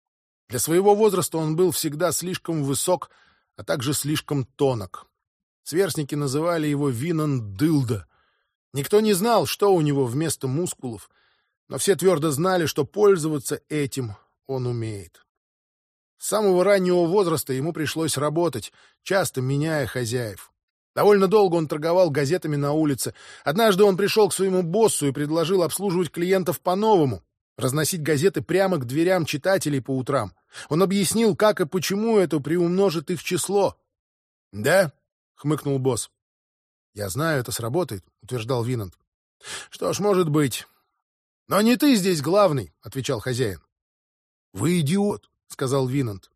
Для своего возраста он был всегда слишком высок, а также слишком тонок. Сверстники называли его Винан Дылда. Никто не знал, что у него вместо мускулов, но все твердо знали, что пользоваться этим он умеет. С самого раннего возраста ему пришлось работать, часто меняя хозяев. Довольно долго он торговал газетами на улице. Однажды он пришел к своему боссу и предложил обслуживать клиентов по-новому, разносить газеты прямо к дверям читателей по утрам. Он объяснил, как и почему это приумножит их число. — Да, — хмыкнул босс. — Я знаю, это сработает, — утверждал Винанд. — Что ж, может быть. — Но не ты здесь главный, — отвечал хозяин. — Вы идиот, — сказал Винанд.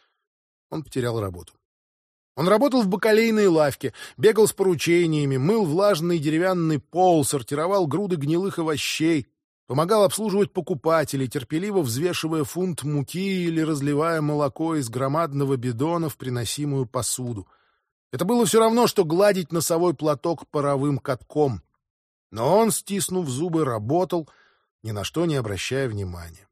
Он потерял работу. Он работал в бакалейной лавке, бегал с поручениями, мыл влажный деревянный пол, сортировал груды гнилых овощей, помогал обслуживать покупателей, терпеливо взвешивая фунт муки или разливая молоко из громадного бидона в приносимую посуду. Это было все равно, что гладить носовой платок паровым катком. Но он, стиснув зубы, работал, ни на что не обращая внимания.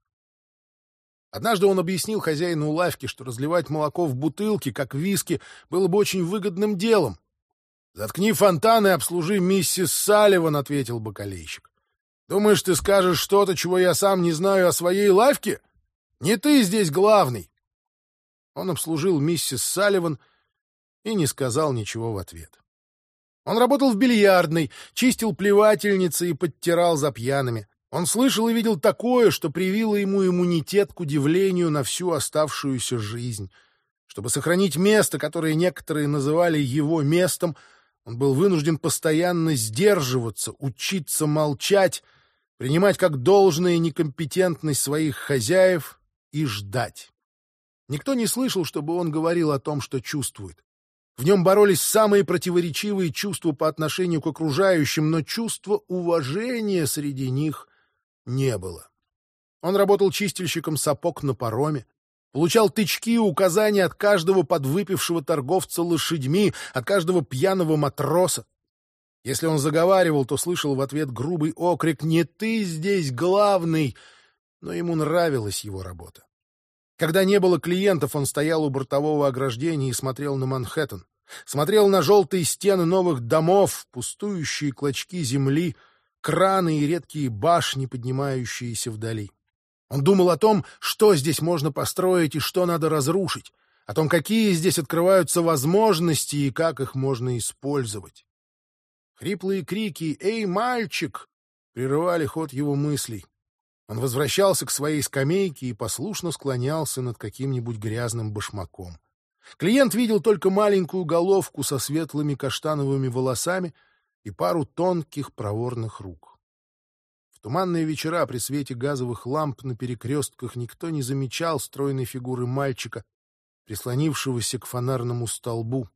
Однажды он объяснил хозяину лавки, что разливать молоко в бутылки, как виски, было бы очень выгодным делом. «Заткни фонтан и обслужи миссис Салливан», — ответил бакалейщик. «Думаешь, ты скажешь что-то, чего я сам не знаю о своей лавке? Не ты здесь главный». Он обслужил миссис Салливан и не сказал ничего в ответ. Он работал в бильярдной, чистил плевательницы и подтирал за пьяными. Он слышал и видел такое, что привило ему иммунитет к удивлению на всю оставшуюся жизнь. Чтобы сохранить место, которое некоторые называли его местом, он был вынужден постоянно сдерживаться, учиться молчать, принимать как должное некомпетентность своих хозяев и ждать. Никто не слышал, чтобы он говорил о том, что чувствует. В нем боролись самые противоречивые чувства по отношению к окружающим, но чувства уважения среди них не было. Он работал чистильщиком сапог на пароме, получал тычки и указания от каждого подвыпившего торговца лошадьми, от каждого пьяного матроса. Если он заговаривал, то слышал в ответ грубый окрик «Не ты здесь главный!», но ему нравилась его работа. Когда не было клиентов, он стоял у бортового ограждения и смотрел на Манхэттен, смотрел на желтые стены новых домов, пустующие клочки земли, краны и редкие башни, поднимающиеся вдали. Он думал о том, что здесь можно построить и что надо разрушить, о том, какие здесь открываются возможности и как их можно использовать. Хриплые крики «Эй, мальчик!» прерывали ход его мыслей. Он возвращался к своей скамейке и послушно склонялся над каким-нибудь грязным башмаком. Клиент видел только маленькую головку со светлыми каштановыми волосами и пару тонких проворных рук. В туманные вечера при свете газовых ламп на перекрестках никто не замечал стройной фигуры мальчика, прислонившегося к фонарному столбу,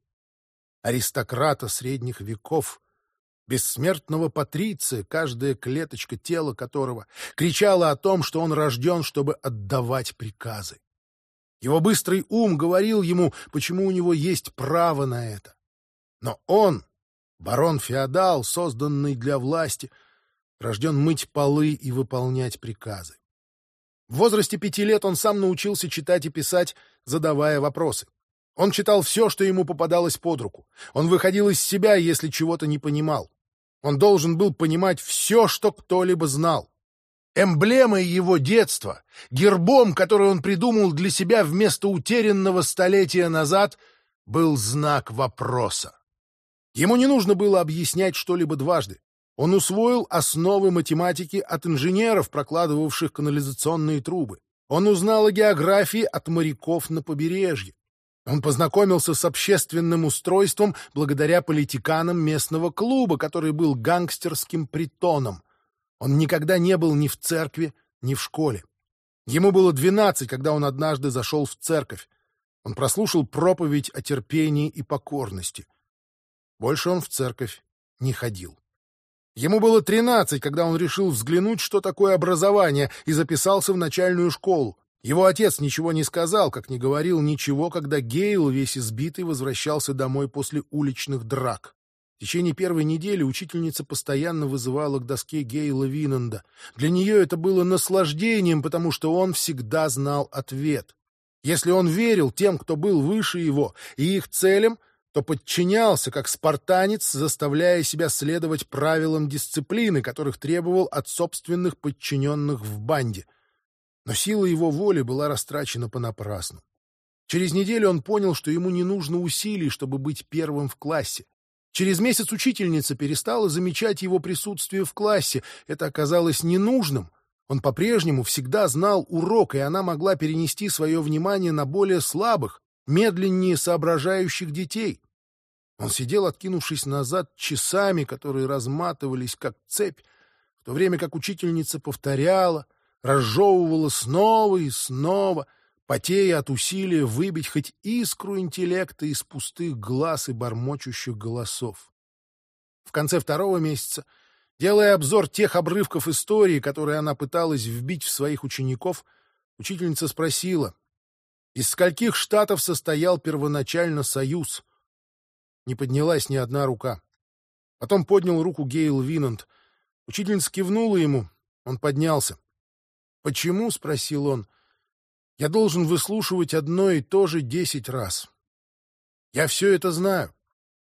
аристократа средних веков, бессмертного патриция, каждая клеточка тела которого кричала о том, что он рожден, чтобы отдавать приказы. Его быстрый ум говорил ему, почему у него есть право на это. Но он, барон-феодал, созданный для власти, рожден мыть полы и выполнять приказы. В возрасте 5 лет он сам научился читать и писать, задавая вопросы. Он читал все, что ему попадалось под руку. Он выходил из себя, если чего-то не понимал. Он должен был понимать все, что кто-либо знал. Эмблемой его детства, гербом, который он придумал для себя вместо утерянного столетия назад, был знак вопроса. Ему не нужно было объяснять что-либо дважды. Он усвоил основы математики от инженеров, прокладывавших канализационные трубы. Он узнал о географии от моряков на побережье. Он познакомился с общественным устройством благодаря политиканам местного клуба, который был гангстерским притоном. Он никогда не был ни в церкви, ни в школе. Ему было 12, когда он однажды зашел в церковь. Он прослушал проповедь о терпении и покорности. Больше он в церковь не ходил. Ему было 13, когда он решил взглянуть, что такое образование, и записался в начальную школу. Его отец ничего не сказал, как не говорил ничего, когда Гейл, весь избитый, возвращался домой после уличных драк. В течение первой недели учительница постоянно вызывала к доске Гейла Винанда. Для нее это было наслаждением, потому что он всегда знал ответ. Если он верил тем, кто был выше его, и их целям, то подчинялся, как спартанец, заставляя себя следовать правилам дисциплины, которых требовал от собственных подчиненных в банде. Но сила его воли была растрачена понапрасну. Через неделю он понял, что ему не нужно усилий, чтобы быть первым в классе. Через месяц учительница перестала замечать его присутствие в классе. Это оказалось ненужным. Он по-прежнему всегда знал урок, и она могла перенести свое внимание на более слабых, медленнее соображающих детей. Он сидел, откинувшись назад, часами, которые разматывались, как цепь, в то время как учительница повторяла, разжевывала снова и снова, потея от усилия выбить хоть искру интеллекта из пустых глаз и бормочущих голосов. В конце второго месяца, делая обзор тех обрывков истории, которые она пыталась вбить в своих учеников, учительница спросила, из скольких штатов состоял первоначально Союз. Не поднялась ни одна рука. Потом поднял руку Гейл Винант. Учительница кивнула ему, он поднялся. «Почему?» — спросил он. «Я должен выслушивать одно и то же 10 раз. Я все это знаю».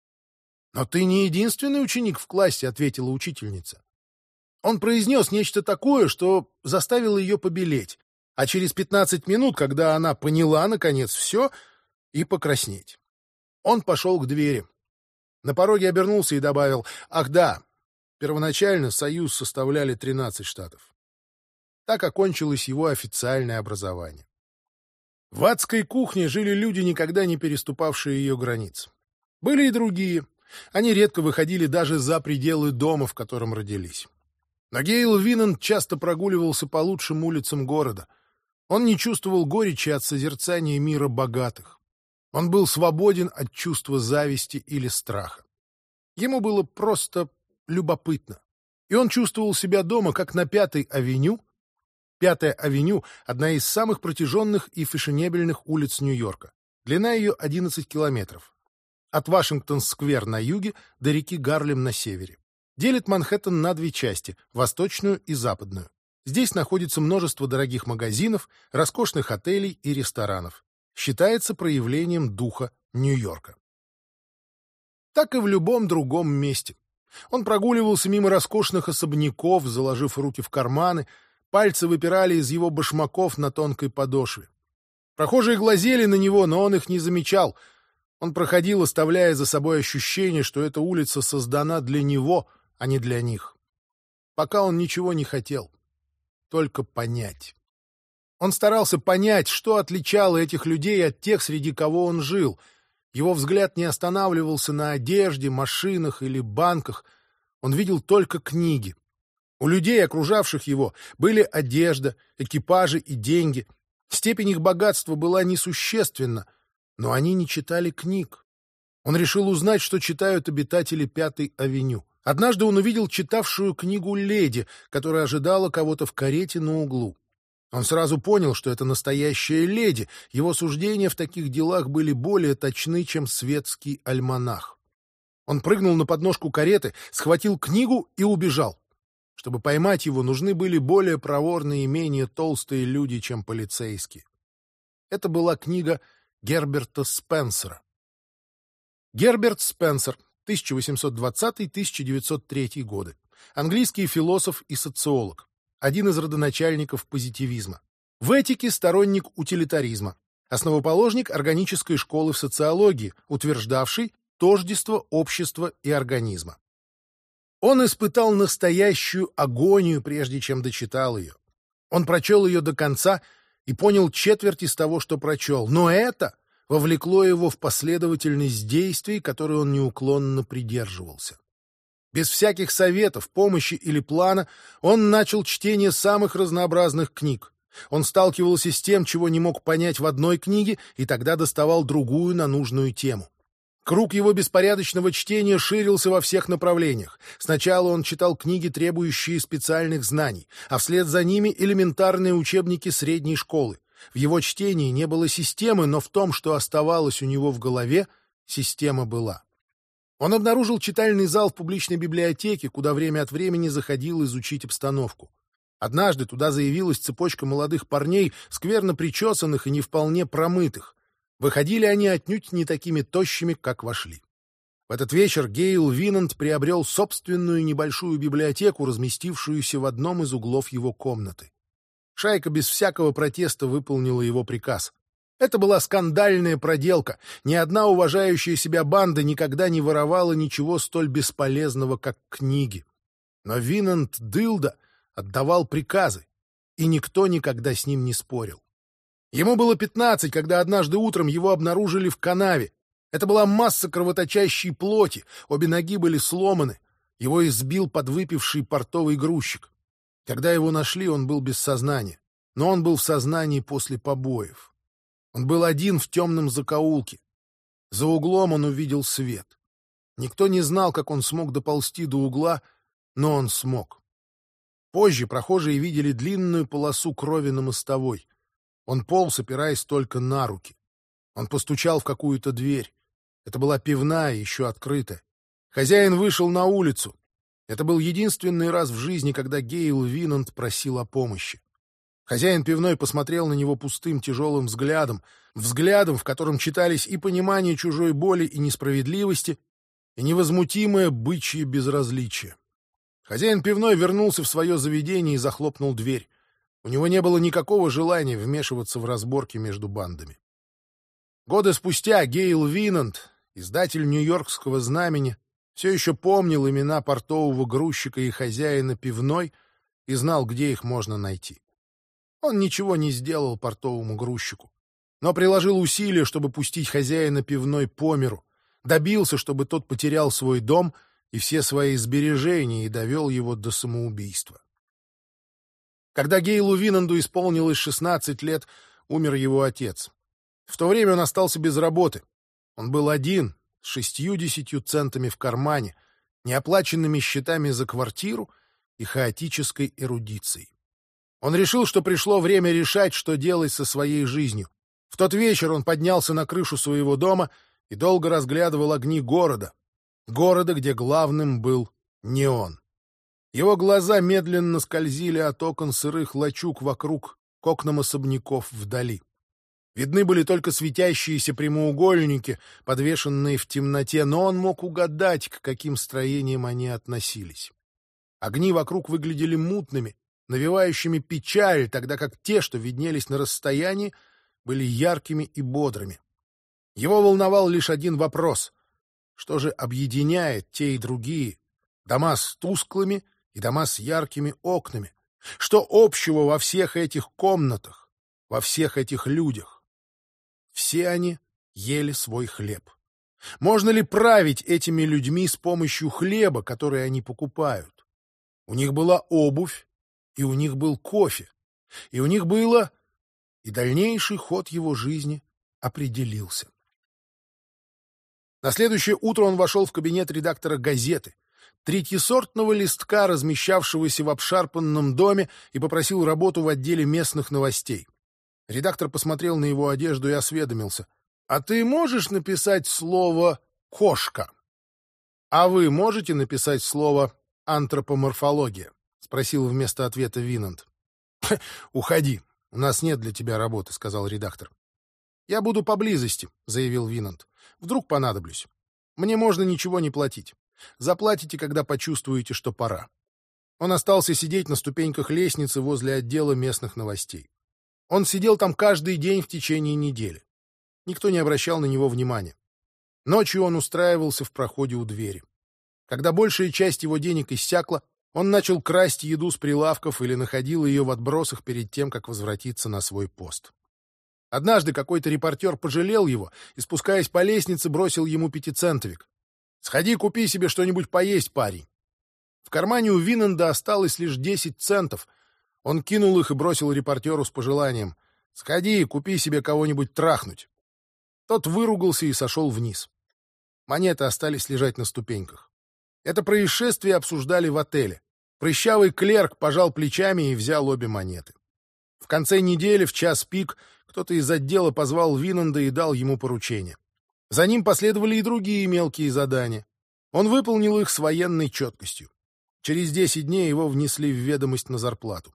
«Но ты не единственный ученик в классе», — ответила учительница. Он произнес нечто такое, что заставило ее побелеть, а через 15 минут, когда она поняла, наконец, все, и покраснеть. Он пошел к двери. На пороге обернулся и добавил, «Ах да, первоначально Союз составляли 13 штатов». Так окончилось его официальное образование. В адской кухне жили люди, никогда не переступавшие ее границ. Были и другие. Они редко выходили даже за пределы дома, в котором родились. Но Гейл Винант часто прогуливался по лучшим улицам города. Он не чувствовал горечи от созерцания мира богатых. Он был свободен от чувства зависти или страха. Ему было просто любопытно. И он чувствовал себя дома, как на Пятой авеню. Пятая авеню — одна из самых протяженных и фешенебельных улиц Нью-Йорка. Длина ее 11 километров. От Вашингтон-сквер на юге до реки Гарлем на севере. Делит Манхэттен на две части — восточную и западную. Здесь находится множество дорогих магазинов, роскошных отелей и ресторанов. Считается проявлением духа Нью-Йорка. Так и в любом другом месте. Он прогуливался мимо роскошных особняков, заложив руки в карманы, пальцы выпирали из его башмаков на тонкой подошве. Прохожие глазели на него, но он их не замечал. Он проходил, оставляя за собой ощущение, что эта улица создана для него, а не для них. Пока он ничего не хотел. Только понять. Он старался понять, что отличало этих людей от тех, среди кого он жил. Его взгляд не останавливался на одежде, машинах или банках. Он видел только книги. У людей, окружавших его, были одежда, экипажи и деньги. Степень их богатства была несущественна, но они не читали книг. Он решил узнать, что читают обитатели Пятой авеню. Однажды он увидел читавшую книгу леди, которая ожидала кого-то в карете на углу. Он сразу понял, что это настоящая леди. Его суждения в таких делах были более точны, чем светский альманах. Он прыгнул на подножку кареты, схватил книгу и убежал. Чтобы поймать его, нужны были более проворные и менее толстые люди, чем полицейские. Это была книга Герберта Спенсера. Герберт Спенсер, 1820-1903 годы. Английский философ и социолог. Один из родоначальников позитивизма. В этике сторонник утилитаризма. Основоположник органической школы в социологии, утверждавший тождество общества и организма. Он испытал настоящую агонию, прежде чем дочитал ее. Он прочел ее до конца и понял четверть из того, что прочел. Но это вовлекло его в последовательность действий, которой он неуклонно придерживался. Без всяких советов, помощи или плана он начал чтение самых разнообразных книг. Он сталкивался с тем, чего не мог понять в одной книге, и тогда доставал другую на нужную тему. Круг его беспорядочного чтения ширился во всех направлениях. Сначала он читал книги, требующие специальных знаний, а вслед за ними элементарные учебники средней школы. В его чтении не было системы, но в том, что оставалось у него в голове, система была. Он обнаружил читальный зал в публичной библиотеке, куда время от времени заходил изучить обстановку. Однажды туда заявилась цепочка молодых парней, скверно причесанных и не вполне промытых. Выходили они отнюдь не такими тощими, как вошли. В этот вечер Гейл Винант приобрел собственную небольшую библиотеку, разместившуюся в одном из углов его комнаты. Шайка без всякого протеста выполнила его приказ. Это была скандальная проделка. Ни одна уважающая себя банда никогда не воровала ничего столь бесполезного, как книги. Но Винант Дылда отдавал приказы, и никто никогда с ним не спорил. Ему было 15, когда однажды утром его обнаружили в канаве. Это была масса кровоточащей плоти, обе ноги были сломаны. Его избил подвыпивший портовый грузчик. Когда его нашли, он был без сознания, но он был в сознании после побоев. Он был один в темном закоулке. За углом он увидел свет. Никто не знал, как он смог доползти до угла, но он смог. Позже прохожие видели длинную полосу крови на мостовой. Он полз, опираясь только на руки. Он постучал в какую-то дверь. Это была пивная, еще открытая. Хозяин вышел на улицу. Это был единственный раз в жизни, когда Гейл Винант просил о помощи. Хозяин пивной посмотрел на него пустым, тяжелым взглядом, в котором читались и понимание чужой боли и несправедливости, и невозмутимое бычье безразличие. Хозяин пивной вернулся в свое заведение и захлопнул дверь. У него не было никакого желания вмешиваться в разборки между бандами. Годы спустя Гейл Винант, издатель «Нью-Йоркского знамени», все еще помнил имена портового грузчика и хозяина пивной и знал, где их можно найти. Он ничего не сделал портовому грузчику, но приложил усилия, чтобы пустить хозяина пивной по миру, добился, чтобы тот потерял свой дом и все свои сбережения и довел его до самоубийства. Когда Гейлу Винанду исполнилось 16 лет, умер его отец. В то время он остался без работы. Он был один, с 60 центами в кармане, неоплаченными счетами за квартиру и хаотической эрудицией. Он решил, что пришло время решать, что делать со своей жизнью. В тот вечер он поднялся на крышу своего дома и долго разглядывал огни города, где главным был не он. Его глаза медленно скользили от окон сырых лачуг вокруг к окнам особняков вдали. Видны были только светящиеся прямоугольники, подвешенные в темноте, но он мог угадать, к каким строениям они относились. Огни вокруг выглядели мутными, навевающими печаль, тогда как те, что виднелись на расстоянии, были яркими и бодрыми. Его волновал лишь один вопрос: что же объединяет те и другие, дома с тусклыми и дома с яркими окнами? Что общего во всех этих комнатах, во всех этих людях? Все они ели свой хлеб. Можно ли править этими людьми с помощью хлеба, который они покупают? У них была обувь, и у них был кофе, и у них было... И дальнейший ход его жизни определился. На следующее утро он вошел в кабинет редактора газеты, третьесортного листка, размещавшегося в обшарпанном доме, и попросил работу в отделе местных новостей. Редактор посмотрел на его одежду и осведомился: «А ты можешь написать слово «кошка»?» «А вы можете написать слово «антропоморфология»?» — спросил вместо ответа Винант. «Уходи, у нас нет для тебя работы», — сказал редактор. «Я буду поблизости», — заявил Винант. «Вдруг понадоблюсь. Мне можно ничего не платить. Заплатите, когда почувствуете, что пора». Он остался сидеть на ступеньках лестницы возле отдела местных новостей. Он сидел там каждый день в течение недели. Никто не обращал на него внимания. Ночью он устраивался в проходе у двери. Когда большая часть его денег иссякла, он начал красть еду с прилавков или находил ее в отбросах перед тем, как возвратиться на свой пост. Однажды какой-то репортер пожалел его и, спускаясь по лестнице, бросил ему 5-центовик. «Сходи, купи себе что-нибудь поесть, парень». В кармане у Винанда осталось лишь 10 центов. Он кинул их и бросил репортеру с пожеланием: «Сходи, купи себе кого-нибудь трахнуть». Тот выругался и сошел вниз. Монеты остались лежать на ступеньках. Это происшествие обсуждали в отеле. Прыщавый клерк пожал плечами и взял обе монеты. В конце недели, в час пик, кто-то из отдела позвал Винанда и дал ему поручение. За ним последовали и другие мелкие задания. Он выполнил их с военной четкостью. Через 10 дней его внесли в ведомость на зарплату.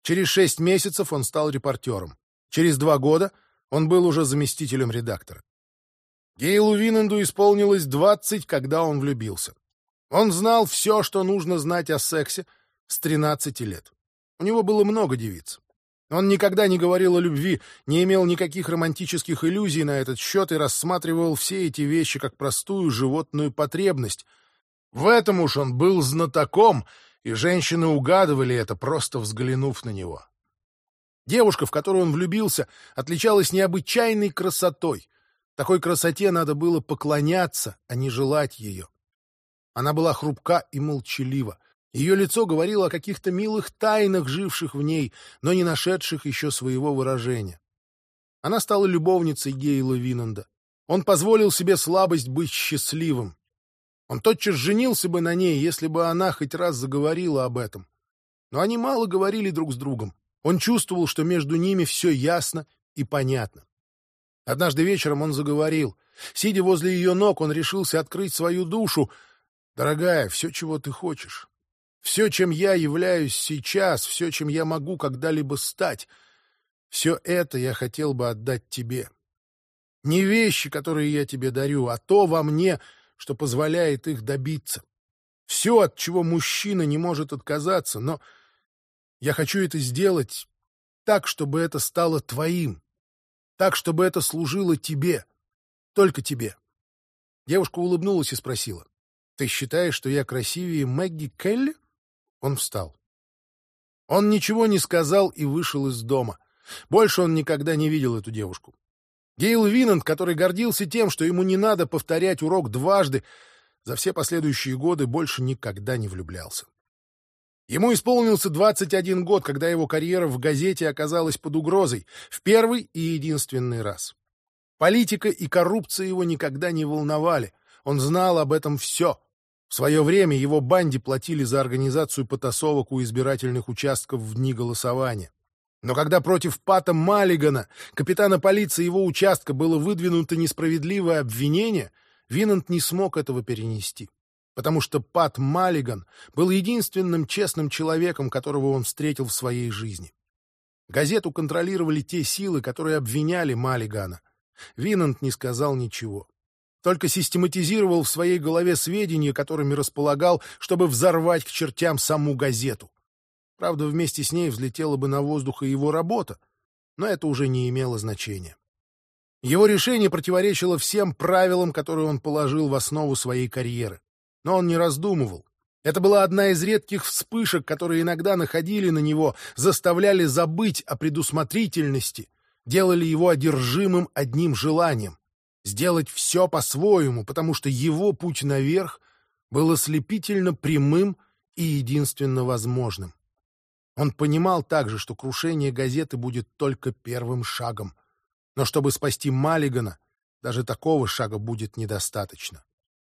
Через 6 месяцев он стал репортером. Через 2 года он был уже заместителем редактора. Гейлу Винанду исполнилось 20, когда он влюбился. Он знал все, что нужно знать о сексе с 13 лет. У него было много девиц. Он никогда не говорил о любви, не имел никаких романтических иллюзий на этот счет и рассматривал все эти вещи как простую животную потребность. В этом уж он был знатоком, и женщины угадывали это, просто взглянув на него. Девушка, в которую он влюбился, отличалась необычайной красотой. Такой красоте надо было поклоняться, а не желать ее. Она была хрупка и молчалива. Ее лицо говорило о каких-то милых тайнах, живших в ней, но не нашедших еще своего выражения. Она стала любовницей Гейла Винанда. Он позволил себе слабость быть счастливым. Он тотчас женился бы на ней, если бы она хоть раз заговорила об этом. Но они мало говорили друг с другом. Он чувствовал, что между ними все ясно и понятно. Однажды вечером он заговорил. Сидя возле ее ног, он решился открыть свою душу. «Дорогая, все, чего ты хочешь. Все, чем я являюсь сейчас, все, чем я могу когда-либо стать, все это я хотел бы отдать тебе. Не вещи, которые я тебе дарю, а то во мне, что позволяет их добиться. Все, от чего мужчина не может отказаться, но я хочу это сделать так, чтобы это стало твоим, так, чтобы это служило тебе, только тебе». Девушка улыбнулась и спросила: «Ты считаешь, что я красивее Мэгги Келли?» Он встал. Он ничего не сказал и вышел из дома. Больше он никогда не видел эту девушку. Гейл Винанд, который гордился тем, что ему не надо повторять урок дважды, за все последующие годы больше никогда не влюблялся. Ему исполнился 21 год, когда его карьера в газете оказалась под угрозой в первый и единственный раз. Политика и коррупция его никогда не волновали. Он знал об этом все. В свое время его банде платили за организацию потасовок у избирательных участков в дни голосования. Но когда против Пата Маллигана, капитана полиции его участка, было выдвинуто несправедливое обвинение, Винанд не смог этого перенести, потому что Пат Маллиган был единственным честным человеком, которого он встретил в своей жизни. Газету контролировали те силы, которые обвиняли Маллигана. Винанд не сказал ничего. Только систематизировал в своей голове сведения, которыми располагал, чтобы взорвать к чертям саму газету. Правда, вместе с ней взлетела бы на воздух и его работа, но это уже не имело значения. Его решение противоречило всем правилам, которые он положил в основу своей карьеры. Но он не раздумывал. Это была одна из редких вспышек, которые иногда находили на него, заставляли забыть о предусмотрительности, делали его одержимым одним желанием — сделать все по-своему, потому что его путь наверх был ослепительно прямым и единственно возможным. Он понимал также, что крушение газеты будет только первым шагом. Но чтобы спасти Маллигана, даже такого шага будет недостаточно.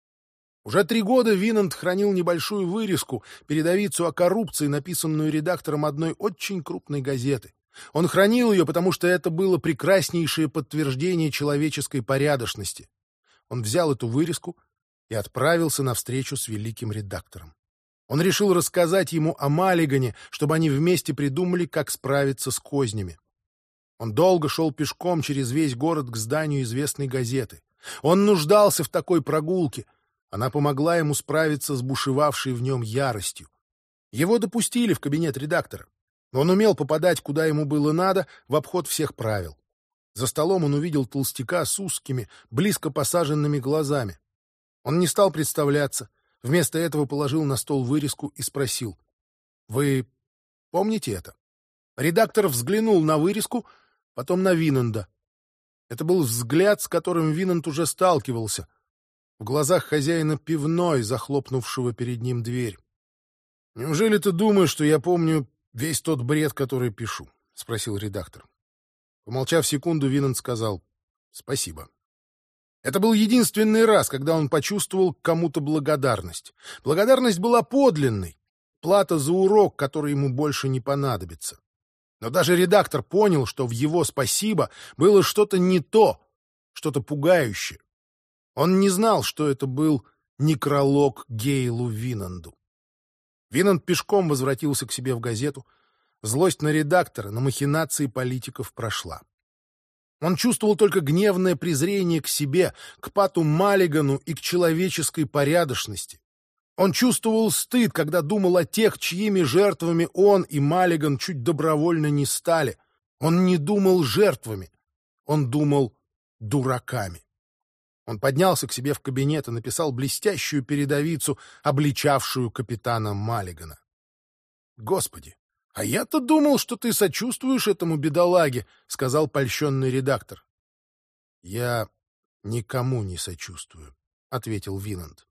Уже 3 года Винанд хранил небольшую вырезку, передовицу о коррупции, написанную редактором одной очень крупной газеты. Он хранил ее, потому что это было прекраснейшее подтверждение человеческой порядочности. Он взял эту вырезку и отправился на встречу с великим редактором. Он решил рассказать ему о Маллигане, чтобы они вместе придумали, как справиться с кознями. Он долго шел пешком через весь город к зданию известной газеты. Он нуждался в такой прогулке. Она помогла ему справиться с бушевавшей в нем яростью. Его допустили в кабинет редактора. Он умел попадать, куда ему было надо, в обход всех правил. За столом он увидел толстяка с узкими, близко посаженными глазами. Он не стал представляться. Вместо этого положил на стол вырезку и спросил: «Вы помните это?» Редактор взглянул на вырезку, потом на Винанда. Это был взгляд, с которым Винанд уже сталкивался. В глазах хозяина пивной, захлопнувшего перед ним дверь. «Неужели ты думаешь, что я помню весь тот бред, который пишу?» — спросил редактор. Помолчав секунду, Винанд сказал: «Спасибо». Это был единственный раз, когда он почувствовал к кому-то благодарность. Благодарность была подлинной, плата за урок, который ему больше не понадобится. Но даже редактор понял, что в его «спасибо» было что-то не то, что-то пугающее. Он не знал, что это был некролог Гейлу Винанду. Винанд пешком возвратился к себе в газету. Злость на редактора, на махинации политиков прошла. Он чувствовал только гневное презрение к себе, к Пату Маллигану и к человеческой порядочности. Он чувствовал стыд, когда думал о тех, чьими жертвами он и Маллиган чуть добровольно не стали. Он не думал жертвами, он думал дураками. Он поднялся к себе в кабинет и написал блестящую передовицу, обличавшую капитана Маллигана. «Господи, а я-то думал, что ты сочувствуешь этому бедолаге», — сказал польщенный редактор. «Я никому не сочувствую», — ответил Винанд.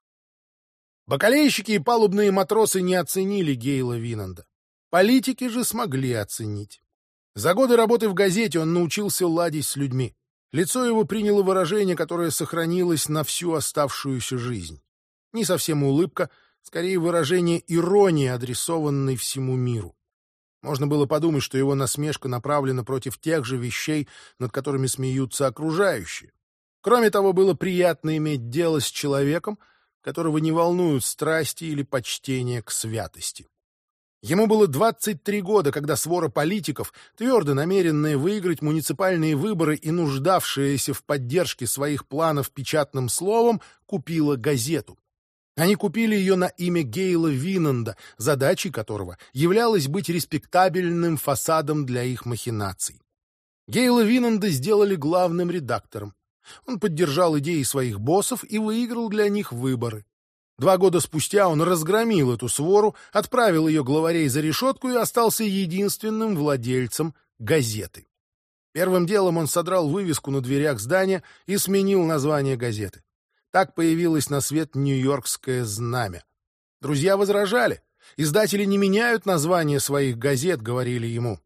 Бакалейщики и палубные матросы не оценили Гейла Винанда. Политики же смогли оценить. За годы работы в газете он научился ладить с людьми. Лицо его приняло выражение, которое сохранилось на всю оставшуюся жизнь. Не совсем улыбка, скорее выражение иронии, адресованной всему миру. Можно было подумать, что его насмешка направлена против тех же вещей, над которыми смеются окружающие. Кроме того, было приятно иметь дело с человеком, которого не волнуют страсти или почтение к святости. Ему было 23 года, когда свора политиков, твердо намеренная выиграть муниципальные выборы и нуждавшаяся в поддержке своих планов печатным словом, купила газету. Они купили ее на имя Гейла Винанда, задачей которого являлось быть респектабельным фасадом для их махинаций. Гейла Винанда сделали главным редактором. Он поддержал идеи своих боссов и выиграл для них выборы. 2 года спустя он разгромил эту свору, отправил ее главарей за решетку и остался единственным владельцем газеты. Первым делом он содрал вывеску на дверях здания и сменил название газеты. Так появилось на свет Нью-Йоркское знамя. Друзья возражали. Издатели не меняют название своих газет, говорили ему.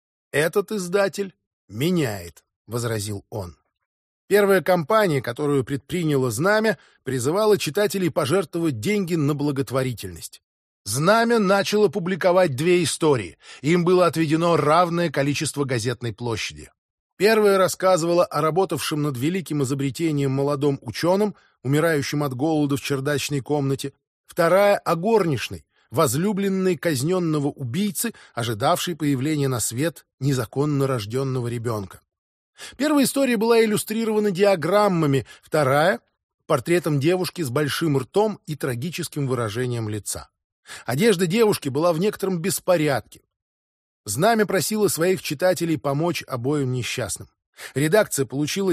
«Этот издатель меняет», — возразил он. Первая кампания, которую предприняло «Знамя», призывала читателей пожертвовать деньги на благотворительность. «Знамя» начало публиковать 2 истории. Им было отведено равное количество газетной площади. Первая рассказывала о работавшем над великим изобретением молодом ученом, умирающем от голода в чердачной комнате. Вторая — о горничной, возлюбленной казненного убийцы, ожидавшей появления на свет незаконно рожденного ребенка. Первая история была иллюстрирована диаграммами, вторая — портретом девушки с большим ртом и трагическим выражением лица. Одежда девушки была в некотором беспорядке. «Знамя» просило своих читателей помочь обоим несчастным. Редакция получила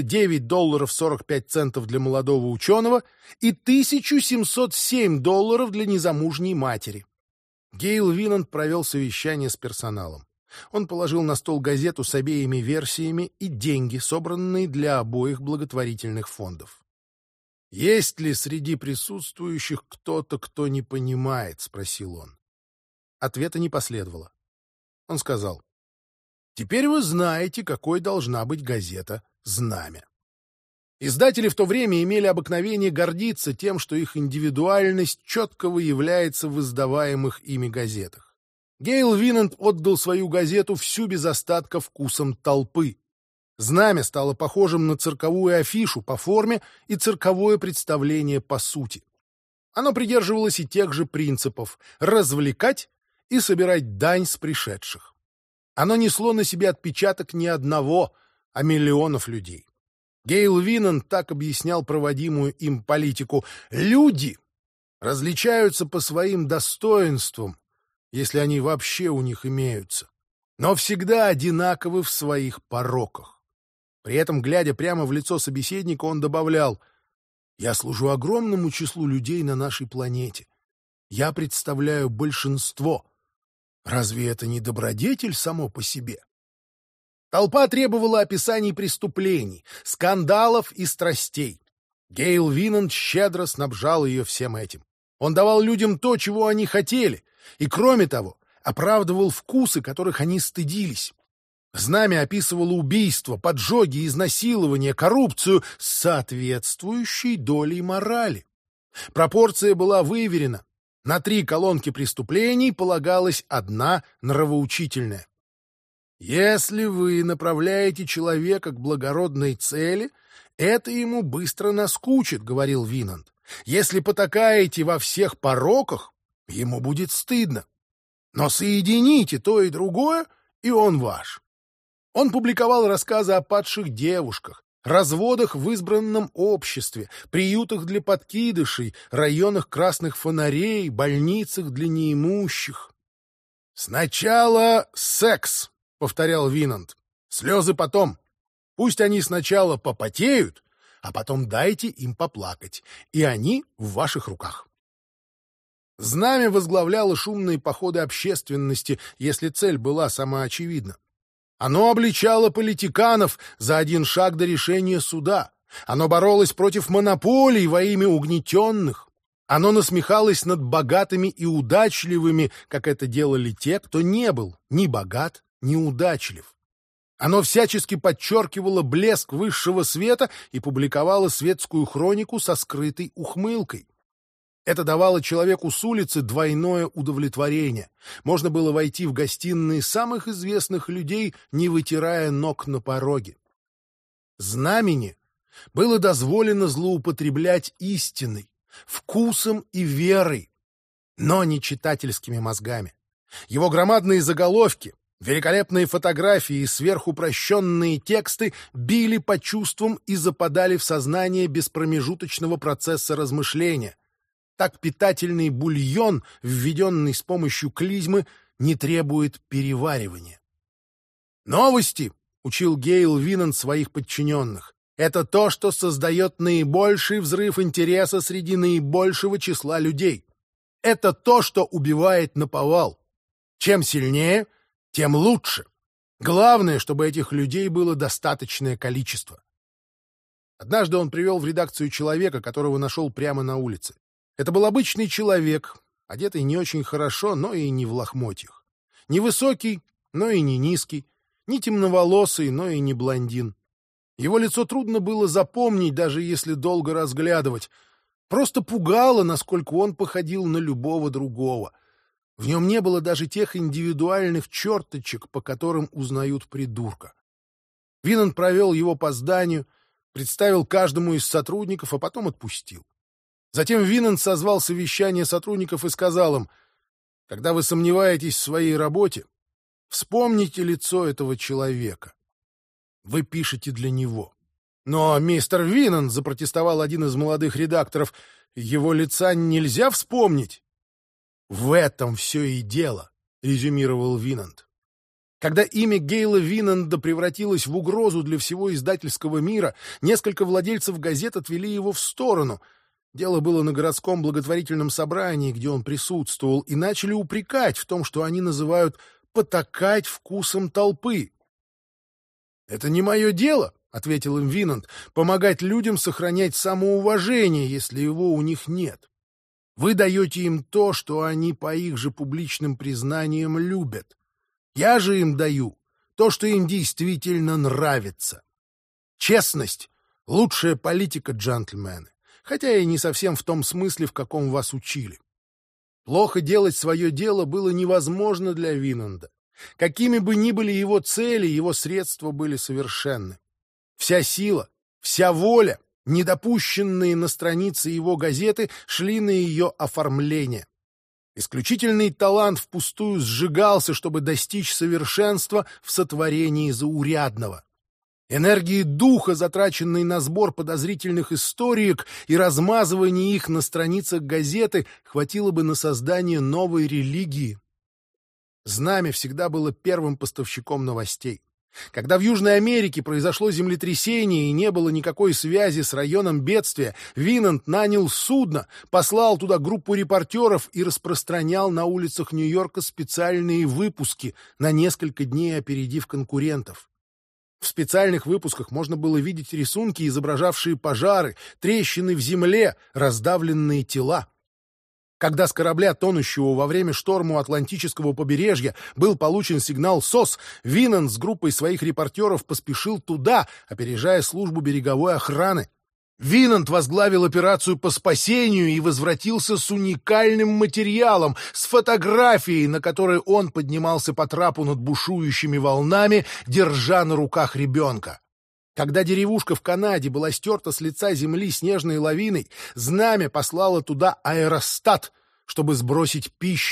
$9.45 для молодого ученого и $1707 для незамужней матери. Гейл Винанд провел совещание с персоналом. Он положил на стол газету с обеими версиями и деньги, собранные для обоих благотворительных фондов. «Есть ли среди присутствующих кто-то, кто не понимает?» — спросил он. Ответа не последовало. Он сказал: «Теперь вы знаете, какой должна быть газета «Знамя». Издатели в то время имели обыкновение гордиться тем, что их индивидуальность четко выявляется в издаваемых ими газетах. Гейл Винанд отдал свою газету всю без остатка вкусом толпы. «Знамя» стало похожим на цирковую афишу по форме и цирковое представление по сути. Оно придерживалось и тех же принципов — развлекать и собирать дань с пришедших. Оно несло на себе отпечаток не одного, а миллионов людей. Гейл Винанд так объяснял проводимую им политику: «Люди различаются по своим достоинствам, если они вообще у них имеются, но всегда одинаковы в своих пороках». При этом, глядя прямо в лицо собеседника, он добавлял: «Я служу огромному числу людей на нашей планете. Я представляю большинство. Разве это не добродетель само по себе?» Толпа требовала описаний преступлений, скандалов и страстей. Гейл Винанд щедро снабжал ее всем этим. Он давал людям то, чего они хотели, и, кроме того, оправдывал вкусы, которых они стыдились. «Знамя» описывало убийства, поджоги, изнасилования, коррупцию с соответствующей долей морали. Пропорция была выверена. На 3 колонки преступлений полагалась 1 нравоучительная. «Если вы направляете человека к благородной цели, это ему быстро наскучит», — говорил Винанд. «Если потакаете во всех пороках, ему будет стыдно. Но соедините то и другое, и он ваш. Он публиковал рассказы о падших девушках, разводах в избранном обществе, приютах для подкидышей, районах красных фонарей, больницах для неимущих. «Сначала секс», — повторял Винанд. «Слезы потом. Пусть они сначала попотеют, а потом дайте им поплакать, и они в ваших руках». Знамя возглавляло шумные походы общественности, если цель была самоочевидна. Оно обличало политиканов за один шаг до решения суда. Оно боролось против монополий во имя угнетенных. Оно насмехалось над богатыми и удачливыми, как это делали те, кто не был ни богат, ни удачлив. Оно всячески подчеркивало блеск высшего света и публиковало светскую хронику со скрытой ухмылкой. Это давало человеку с улицы двойное удовлетворение. Можно было войти в гостиные самых известных людей, не вытирая ног на пороге. Знамени было дозволено злоупотреблять истиной, вкусом и верой, но не читательскими мозгами. Его громадные заголовки, великолепные фотографии и сверхупрощенные тексты били по чувствам и западали в сознание без промежуточного процесса размышления. Так питательный бульон, введенный с помощью клизмы, не требует переваривания. «Новости», — учил Гейл Винанд своих подчиненных, — «это то, что создает наибольший взрыв интереса среди наибольшего числа людей. Это то, что убивает наповал. Чем сильнее, тем лучше. Главное, чтобы этих людей было достаточное количество». Однажды он привел в редакцию человека, которого нашел прямо на улице. Это был обычный человек, одетый не очень хорошо, но и не в лохмотьях. Невысокий, но и не низкий, не темноволосый, но и не блондин. Его лицо трудно было запомнить, даже если долго разглядывать. Просто пугало, насколько он походил на любого другого. В нем не было даже тех индивидуальных черточек, по которым узнают придурка. Винанд провел его по зданию, представил каждому из сотрудников, а потом отпустил. Затем Винанд созвал совещание сотрудников и сказал им: «Когда вы сомневаетесь в своей работе, вспомните лицо этого человека. Вы пишете для него». «Но, мистер Винанд», — запротестовал один из молодых редакторов, — «его лица нельзя вспомнить». «В этом все и дело», — резюмировал Винанд. Когда имя Гейла Винанда превратилось в угрозу для всего издательского мира, несколько владельцев газет отвели его в сторону. Дело было на городском благотворительном собрании, где он присутствовал, и начали упрекать в том, что они называют «потакать вкусом толпы». «Это не мое дело», — ответил им Винанд, — «помогать людям сохранять самоуважение, если его у них нет. Вы даете им то, что они по их же публичным признаниям любят. Я же им даю то, что им действительно нравится. Честность — лучшая политика, джентльмены, хотя и не совсем в том смысле, в каком вас учили». Плохо делать свое дело было невозможно для Винанда. Какими бы ни были его цели, его средства были совершенны. Вся сила, вся воля, недопущенные на странице его газеты, шли на ее оформление. Исключительный талант впустую сжигался, чтобы достичь совершенства в сотворении заурядного. Энергии духа, затраченной на сбор подозрительных историек и размазывание их на страницах газеты, хватило бы на создание новой религии. Знамя всегда было первым поставщиком новостей. Когда в Южной Америке произошло землетрясение и не было никакой связи с районом бедствия, Винанд нанял судно, послал туда группу репортеров и распространял на улицах Нью-Йорка специальные выпуски, на несколько дней опередив конкурентов. В специальных выпусках можно было видеть рисунки, изображавшие пожары, трещины в земле, раздавленные тела. Когда с корабля, тонущего во время шторма у Атлантического побережья, был получен сигнал СОС, Винанд с группой своих репортеров поспешил туда, опережая службу береговой охраны. Винанд возглавил операцию по спасению и возвратился с уникальным материалом, с фотографией, на которой он поднимался по трапу над бушующими волнами, держа на руках ребенка. Когда деревушка в Канаде была стерта с лица земли снежной лавиной, знамя послало туда аэростат, чтобы сбросить пищу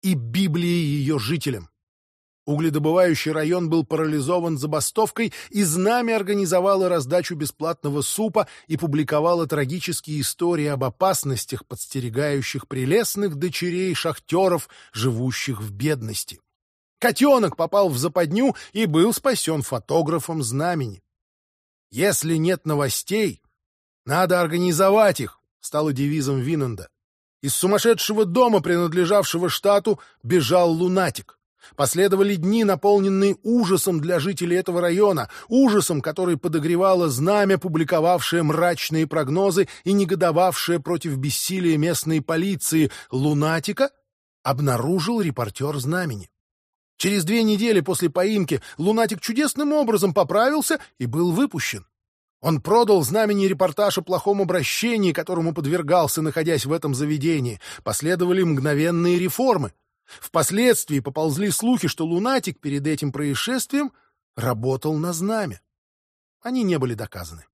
и Библией ее жителям. Угледобывающий район был парализован забастовкой, и Знамя организовало раздачу бесплатного супа и публиковало трагические истории об опасностях, подстерегающих прелестных дочерей шахтеров, живущих в бедности. Котенок попал в западню и был спасен фотографом Знамени. «Если нет новостей, надо организовать их», стало девизом Винанда. Из сумасшедшего дома, принадлежавшего штату, бежал лунатик. Последовали дни, наполненные ужасом для жителей этого района, ужасом, который подогревало Знамя, публиковавшее мрачные прогнозы и негодовавшее против бессилия местной полиции. Лунатика обнаружил репортер Знамени. Через 2 недели после поимки лунатик чудесным образом поправился и был выпущен. Он продал Знамени репортаж о плохом обращении, которому подвергался, находясь в этом заведении. Последовали мгновенные реформы. Впоследствии поползли слухи, что лунатик перед этим происшествием работал на Знамя. Они не были доказаны.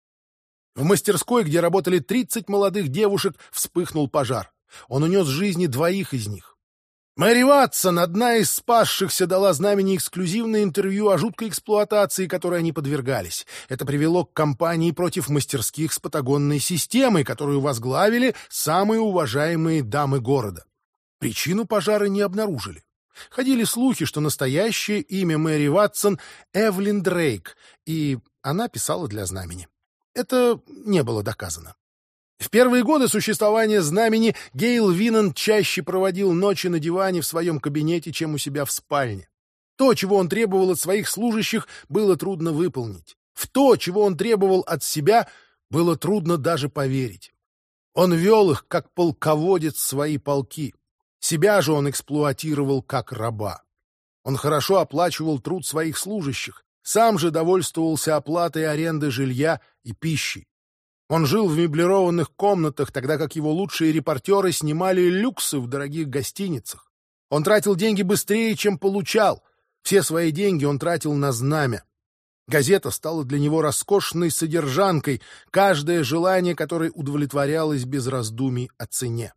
В мастерской, где работали 30 молодых девушек, вспыхнул пожар. Он унес жизни 2 из них. Мэри Ватсон, одна из спасшихся, дала Знамени эксклюзивное интервью о жуткой эксплуатации, которой они подвергались. Это привело к кампании против мастерских с патагонной системой, которую возглавили самые уважаемые дамы города. Причину пожара не обнаружили. Ходили слухи, что настоящее имя Мэри Ватсон — Эвлин Дрейк, и она писала для Знамени. Это не было доказано. В первые годы существования Знамени Гейл Винанд чаще проводил ночи на диване в своем кабинете, чем у себя в спальне. То, чего он требовал от своих служащих, было трудно выполнить. В то, чего он требовал от себя, было трудно даже поверить. Он вел их, как полководец, свои полки. Себя же он эксплуатировал как раба. Он хорошо оплачивал труд своих служащих, сам же довольствовался оплатой аренды жилья и пищей. Он жил в меблированных комнатах, тогда как его лучшие репортеры снимали люксы в дорогих гостиницах. Он тратил деньги быстрее, чем получал. Все свои деньги он тратил на Знамя. Газета стала для него роскошной содержанкой, каждое желание которой удовлетворялось без раздумий о цене.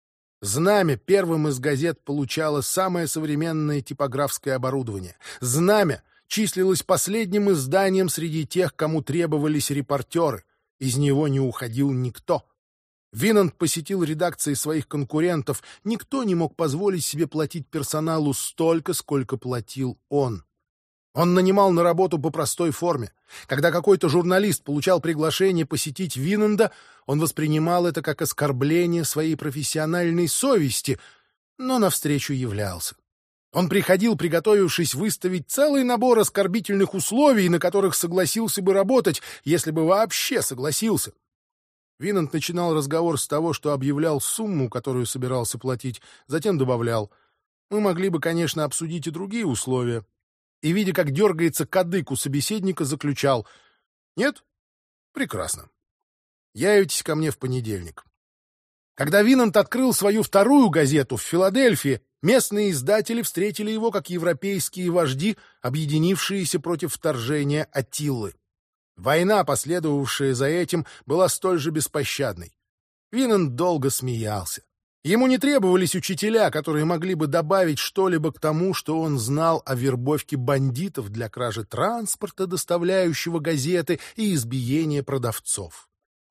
Знамя первым из газет получало самое современное типографское оборудование. Знамя числилось последним изданием среди тех, кому требовались репортеры. Из него не уходил никто. Винанд посетил редакции своих конкурентов. Никто не мог позволить себе платить персоналу столько, сколько платил он. Он нанимал на работу по простой форме. Когда какой-то журналист получал приглашение посетить Винанда, он воспринимал это как оскорбление своей профессиональной совести, но навстречу являлся. Он приходил, приготовившись выставить целый набор оскорбительных условий, на которых согласился бы работать, если бы вообще согласился. Винанд начинал разговор с того, что объявлял сумму, которую собирался платить, затем добавлял: «Мы могли бы, конечно, обсудить и другие условия». И, видя, как дергается кадык у собеседника, заключал: «Нет? Прекрасно. Явитесь ко мне в понедельник». Когда Винанд открыл свою вторую газету в Филадельфии, местные издатели встретили его как европейские вожди, объединившиеся против вторжения Аттилы. Война, последовавшая за этим, была столь же беспощадной. Винанд долго смеялся. Ему не требовались учителя, которые могли бы добавить что-либо к тому, что он знал о вербовке бандитов для кражи транспорта, доставляющего газеты, и избиения продавцов.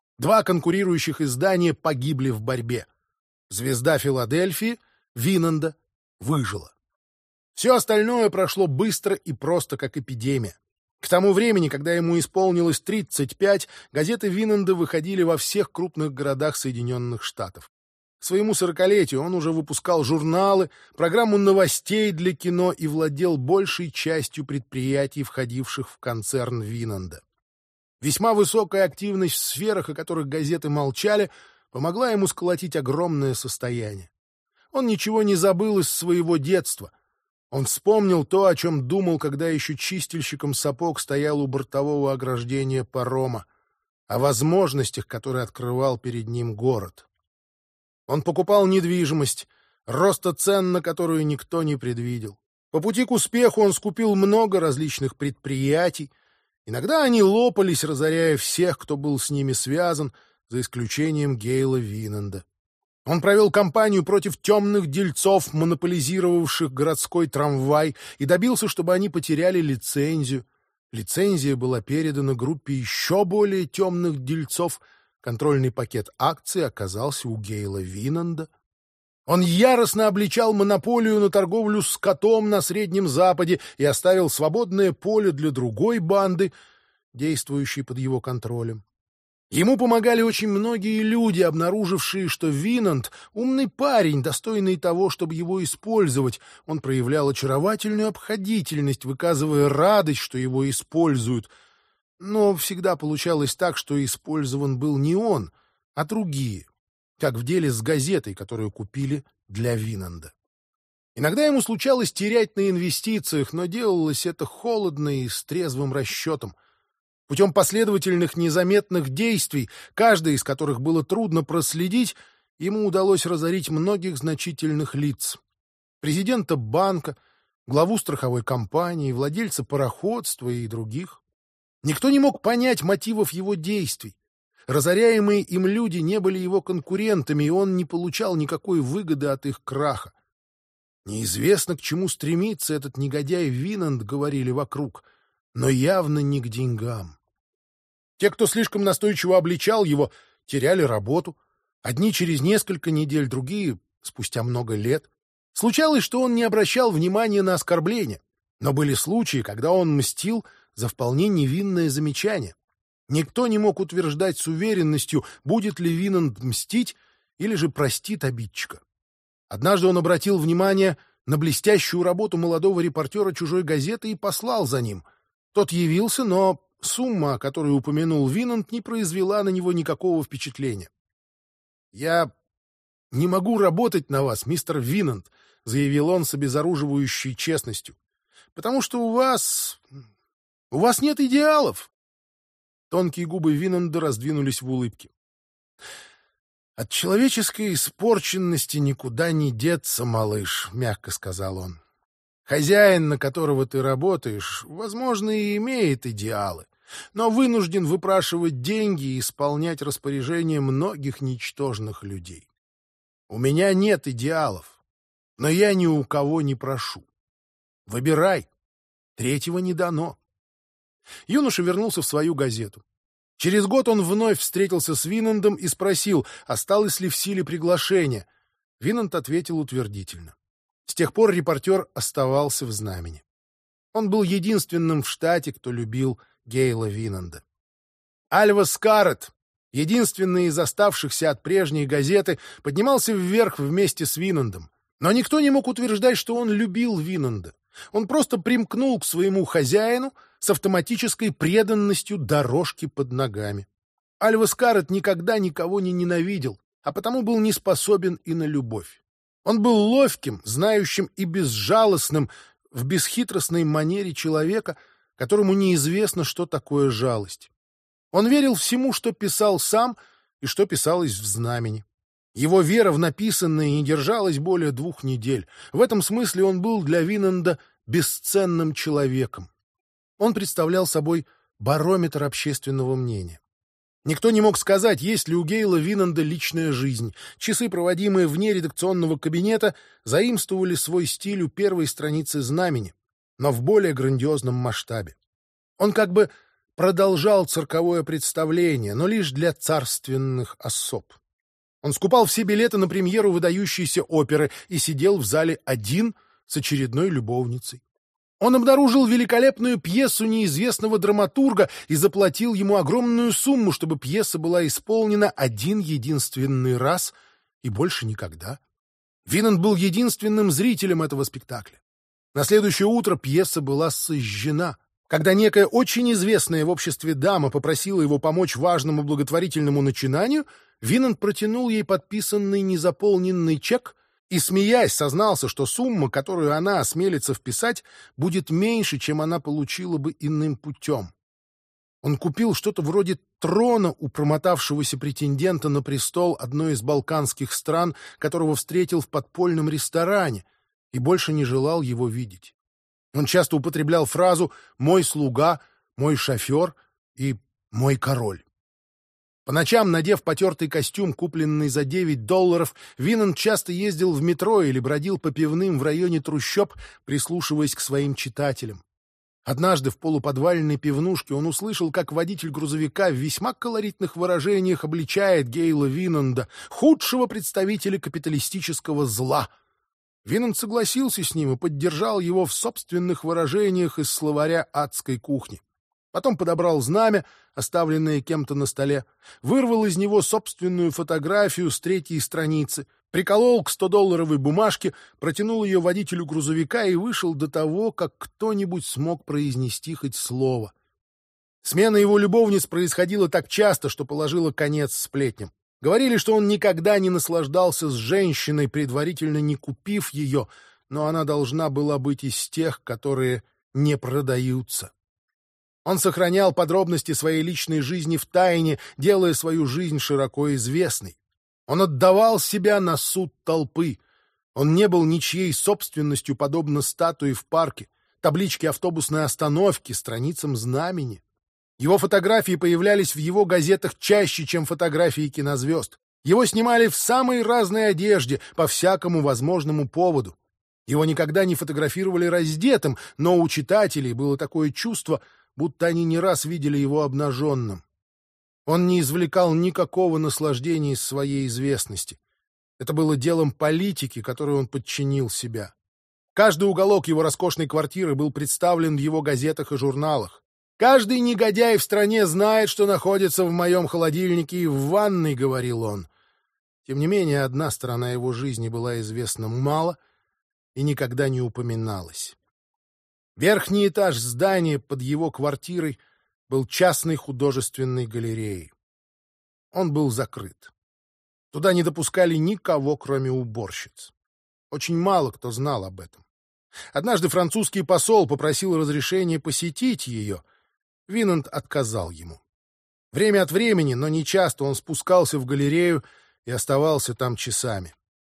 2 конкурирующих издания погибли в борьбе. «Звезда Филадельфии» Винанда выжила. Все остальное прошло быстро и просто, как эпидемия. К тому времени, когда ему исполнилось 35, газеты Винанда выходили во всех крупных городах Соединенных Штатов. К своему 40-летию он уже выпускал журналы, программу новостей для кино и владел большей частью предприятий, входивших в концерн Винанда. Весьма высокая активность в сферах, о которых газеты молчали, помогла ему сколотить огромное состояние. Он ничего не забыл из своего детства. Он вспомнил то, о чем думал, когда еще чистильщиком сапог стоял у бортового ограждения парома, о возможностях, которые открывал перед ним город. Он покупал недвижимость, роста цен на которую никто не предвидел. По пути к успеху он скупил много различных предприятий. Иногда они лопались, разоряя всех, кто был с ними связан, за исключением Гейла Винанда. Он провел кампанию против темных дельцов, монополизировавших городской трамвай, и добился, чтобы они потеряли лицензию. Лицензия была передана группе еще более темных дельцов. Контрольный пакет акций оказался у Гейла Винанда. Он яростно обличал монополию на торговлю скотом на Среднем Западе и оставил свободное поле для другой банды, действующей под его контролем. Ему помогали очень многие люди, обнаружившие, что Винанд — умный парень, достойный того, чтобы его использовать. Он проявлял очаровательную обходительность, выказывая радость, что его используют. Но всегда получалось так, что использован был не он, а другие, как в деле с газетой, которую купили для Винанда. Иногда ему случалось терять на инвестициях, но делалось это холодно и с трезвым расчетом. Путем последовательных незаметных действий, каждое из которых было трудно проследить, ему удалось разорить многих значительных лиц. Президента банка, главу страховой компании, владельца пароходства и других. Никто не мог понять мотивов его действий. Разоряемые им люди не были его конкурентами, и он не получал никакой выгоды от их краха. Неизвестно, к чему стремится этот негодяй Винанд, говорили вокруг, но явно не к деньгам. Те, кто слишком настойчиво обличал его, теряли работу. Одни через несколько недель, другие спустя много лет. Случалось, что он не обращал внимания на оскорбления, но были случаи, когда он мстил за вполне невинное замечание. Никто не мог утверждать с уверенностью, будет ли Винанд мстить или же простит обидчика. Однажды он обратил внимание на блестящую работу молодого репортера чужой газеты и послал за ним. Тот явился, но сумма, о которой упомянул Винанд, не произвела на него никакого впечатления. «Я не могу работать на вас, мистер Винанд», — заявил он с обезоруживающей честностью, «потому что у вас нет идеалов». Тонкие губы Винанда раздвинулись в улыбке. «От человеческой испорченности никуда не деться, малыш», — мягко сказал он. «Хозяин, на которого ты работаешь, возможно, и имеет идеалы, но вынужден выпрашивать деньги и исполнять распоряжения многих ничтожных людей. У меня нет идеалов, но я ни у кого не прошу. Выбирай, третьего не дано». Юноша вернулся в свою газету. Через год он вновь встретился с Винандом и спросил, осталось ли в силе приглашение. Винанд ответил утвердительно. С тех пор репортер оставался в знамени. Он был единственным в штате, кто любил Гейла Винанда. Альва Скаррет, единственный из оставшихся от прежней газеты, поднимался вверх вместе с Винандом. Но никто не мог утверждать, что он любил Винанда. Он просто примкнул к своему хозяину с автоматической преданностью дорожки под ногами. Альва Скаррет никогда никого не ненавидел, а потому был не способен и на любовь. Он был ловким, знающим и безжалостным в бесхитростной манере человека, которому неизвестно, что такое жалость. Он верил всему, что писал сам и что писалось в знамени. Его вера в написанное не держалась более 2 недель. В этом смысле он был для Винанда бесценным человеком. Он представлял собой барометр общественного мнения. Никто не мог сказать, есть ли у Гейла Винанда личная жизнь. Часы, проводимые вне редакционного кабинета, заимствовали свой стиль у первой страницы знамени, но в более грандиозном масштабе. Он как бы продолжал цирковое представление, но лишь для царственных особ. Он скупал все билеты на премьеру выдающейся оперы и сидел в зале один с очередной любовницей. Он обнаружил великолепную пьесу неизвестного драматурга и заплатил ему огромную сумму, чтобы пьеса была исполнена один единственный раз и больше никогда. Винанд был единственным зрителем этого спектакля. На следующее утро пьеса была сожжена. Когда некая очень известная в обществе дама попросила его помочь важному благотворительному начинанию, Винанд протянул ей подписанный незаполненный чек и, смеясь, сознался, что сумма, которую она осмелится вписать, будет меньше, чем она получила бы иным путем. Он купил что-то вроде трона у промотавшегося претендента на престол одной из балканских стран, которого встретил в подпольном ресторане, и больше не желал его видеть. Он часто употреблял фразу «мой слуга», «мой шофер» и «мой король». По ночам, надев потертый костюм, купленный за $9, Винанд часто ездил в метро или бродил по пивным в районе трущоб, прислушиваясь к своим читателям. Однажды в полуподвальной пивнушке он услышал, как водитель грузовика в весьма колоритных выражениях обличает Гейла Винанда, худшего представителя капиталистического зла. Винанд согласился с ним и поддержал его в собственных выражениях из словаря адской кухни. Потом подобрал знамя, оставленное кем-то на столе, вырвал из него собственную фотографию с 3-й страницы, приколол к $100 бумажке, протянул ее водителю грузовика и вышел до того, как кто-нибудь смог произнести хоть слово. Смена его любовниц происходила так часто, что положила конец сплетням. Говорили, что он никогда не наслаждался с женщиной, предварительно не купив ее, но она должна была быть из тех, которые не продаются. Он сохранял подробности своей личной жизни в тайне, делая свою жизнь широко известной. Он отдавал себя на суд толпы. Он не был ничьей собственностью, подобно статуе в парке, табличке автобусной остановки, страницам знамени. Его фотографии появлялись в его газетах чаще, чем фотографии кинозвезд. Его снимали в самой разной одежде, по всякому возможному поводу. Его никогда не фотографировали раздетым, но у читателей было такое чувство, будто они не раз видели его обнаженным. Он не извлекал никакого наслаждения из своей известности. Это было делом политики, которой он подчинил себя. Каждый уголок его роскошной квартиры был представлен в его газетах и журналах. «Каждый негодяй в стране знает, что находится в моем холодильнике и в ванной», — говорил он. Тем не менее, одна сторона его жизни была известна мало и никогда не упоминалась. Верхний этаж здания под его квартирой был частной художественной галереей. Он был закрыт. Туда не допускали никого, кроме уборщиц. Очень мало кто знал об этом. Однажды французский посол попросил разрешения посетить ее. Винанд отказал ему. Время от времени, но не часто, он спускался в галерею и оставался там часами.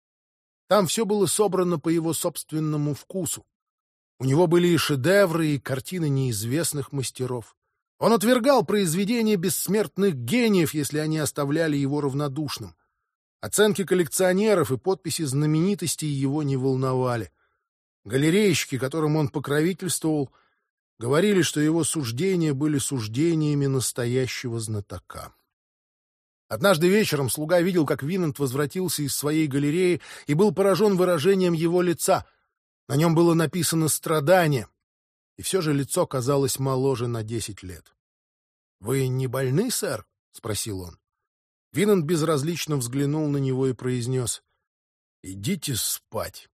Там все было собрано по его собственному вкусу. У него были и шедевры, и картины неизвестных мастеров. Он отвергал произведения бессмертных гениев, если они оставляли его равнодушным. Оценки коллекционеров и подписи знаменитостей его не волновали. Галерейщики, которым он покровительствовал, говорили, что его суждения были суждениями настоящего знатока. Однажды вечером слуга видел, как Винанд возвратился из своей галереи и был поражен выражением его лица. На нем было написано «страдание», и все же лицо казалось моложе на 10 лет. «Вы не больны, сэр?» — спросил он. Винанд безразлично взглянул на него и произнес: «Идите спать.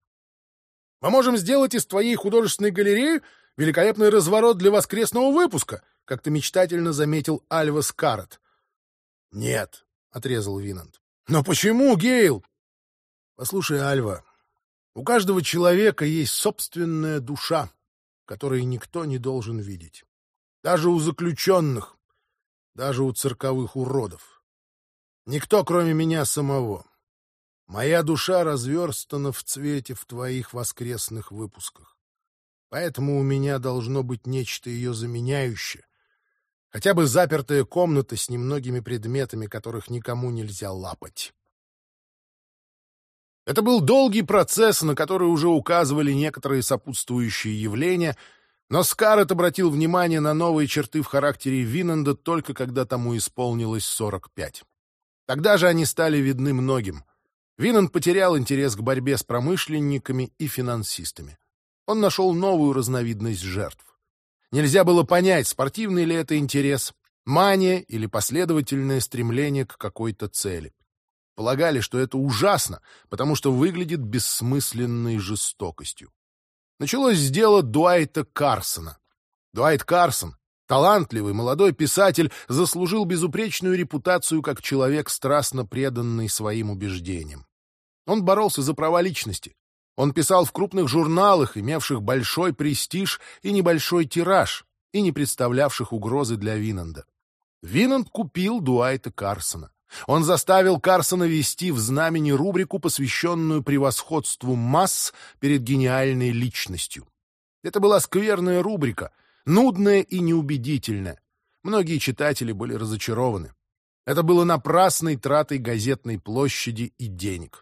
Мы можем сделать из твоей художественной галереи великолепный разворот для воскресного выпуска», — как-то мечтательно заметил Альва Скаррет. «Нет», — отрезал Винанд. «Но почему, Гейл?» «Послушай, Альва, у каждого человека есть собственная душа, которую никто не должен видеть. Даже у заключенных, даже у цирковых уродов. Никто, кроме меня самого. Моя душа разверстана в цвете в твоих воскресных выпусках. Поэтому у меня должно быть нечто ее заменяющее. Хотя бы запертая комната с немногими предметами, которых никому нельзя лапать». Это был долгий процесс, на который уже указывали некоторые сопутствующие явления, но Скаррет обратил внимание на новые черты в характере Винанда только когда тому исполнилось 45. Тогда же они стали видны многим. Винанд потерял интерес к борьбе с промышленниками и финансистами. Он нашел новую разновидность жертв. Нельзя было понять, спортивный ли это интерес, мания или последовательное стремление к какой-то цели. Полагали, что это ужасно, потому что выглядит бессмысленной жестокостью. Началось с дела Дуайта Карсона. Дуайт Карсон, талантливый молодой писатель, заслужил безупречную репутацию как человек, страстно преданный своим убеждениям. Он боролся за права личности. Он писал в крупных журналах, имевших большой престиж и небольшой тираж, и не представлявших угрозы для Винанда. Винанд купил Дуайта Карсона. Он заставил Карсона вести в знамени рубрику, посвященную превосходству масс перед гениальной личностью. Это была скверная рубрика, нудная и неубедительная. Многие читатели были разочарованы. Это было напрасной тратой газетной площади и денег.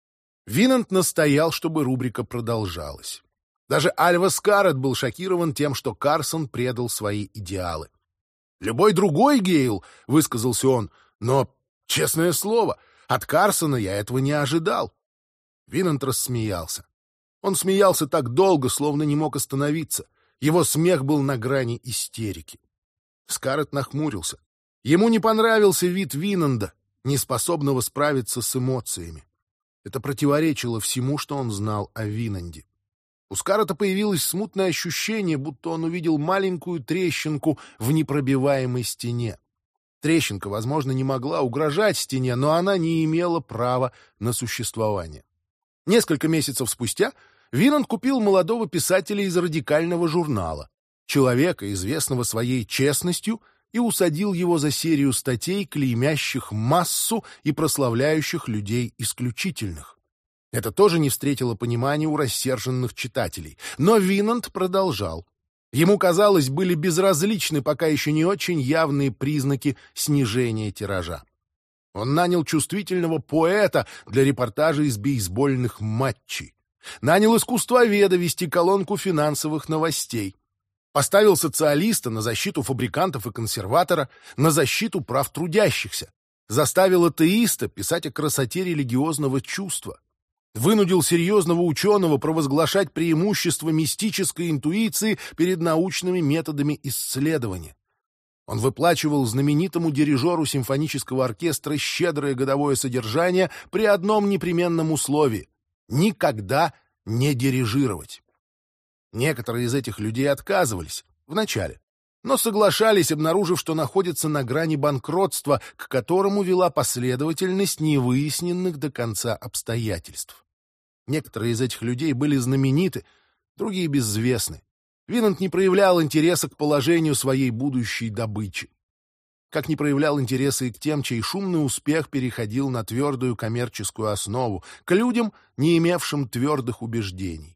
Винант настоял, чтобы рубрика продолжалась. Даже Альва Скарретт был шокирован тем, что Карсон предал свои идеалы. «Любой другой Гейл», — высказался он, — «но, честное слово, от Карсона я этого не ожидал». Винант рассмеялся. Он смеялся так долго, словно не мог остановиться. Его смех был на грани истерики. Скарретт нахмурился. Ему не понравился вид Винанда, неспособного справиться с эмоциями. Это противоречило всему, что он знал о Винанде. У Скарретта появилось смутное ощущение, будто он увидел маленькую трещинку в непробиваемой стене. Трещинка, возможно, не могла угрожать стене, но она не имела права на существование. Несколько месяцев спустя Винанд купил молодого писателя из радикального журнала, человека, известного своей честностью, и усадил его за серию статей, клеймящих массу и прославляющих людей исключительных. Это тоже не встретило понимания у рассерженных читателей. Но Винанд продолжал. Ему, казалось, были безразличны пока еще не очень явные признаки снижения тиража. Он нанял чувствительного поэта для репортажей из бейсбольных матчей. Нанял искусствоведа вести колонку финансовых новостей. Поставил социалиста на защиту фабрикантов и консерватора, на защиту прав трудящихся. Заставил атеиста писать о красоте религиозного чувства. Вынудил серьезного ученого провозглашать преимущество мистической интуиции перед научными методами исследования. Он выплачивал знаменитому дирижеру симфонического оркестра щедрое годовое содержание при одном непременном условии — никогда не дирижировать. Некоторые из этих людей отказывались вначале, но соглашались, обнаружив, что находятся на грани банкротства, к которому вела последовательность невыясненных до конца обстоятельств. Некоторые из этих людей были знамениты, другие безвестны. Винанд не проявлял интереса к положению своей будущей добычи. Как не проявлял интереса и к тем, чей шумный успех переходил на твердую коммерческую основу, к людям, не имевшим твердых убеждений.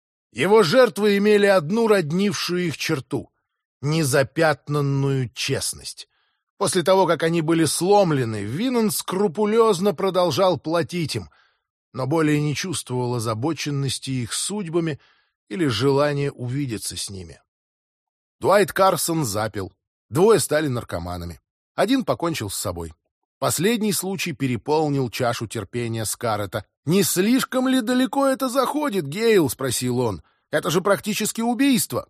Его жертвы имели одну роднившую их черту — незапятнанную честность. После того, как они были сломлены, Винанд скрупулезно продолжал платить им, но более не чувствовал озабоченности их судьбами или желания увидеться с ними. Дуайт Карсон запил. Двое стали наркоманами. Один покончил с собой. Последний случай переполнил чашу терпения Скарретта. «Не слишком ли далеко это заходит, Гейл?» — спросил он. «Это же практически убийство».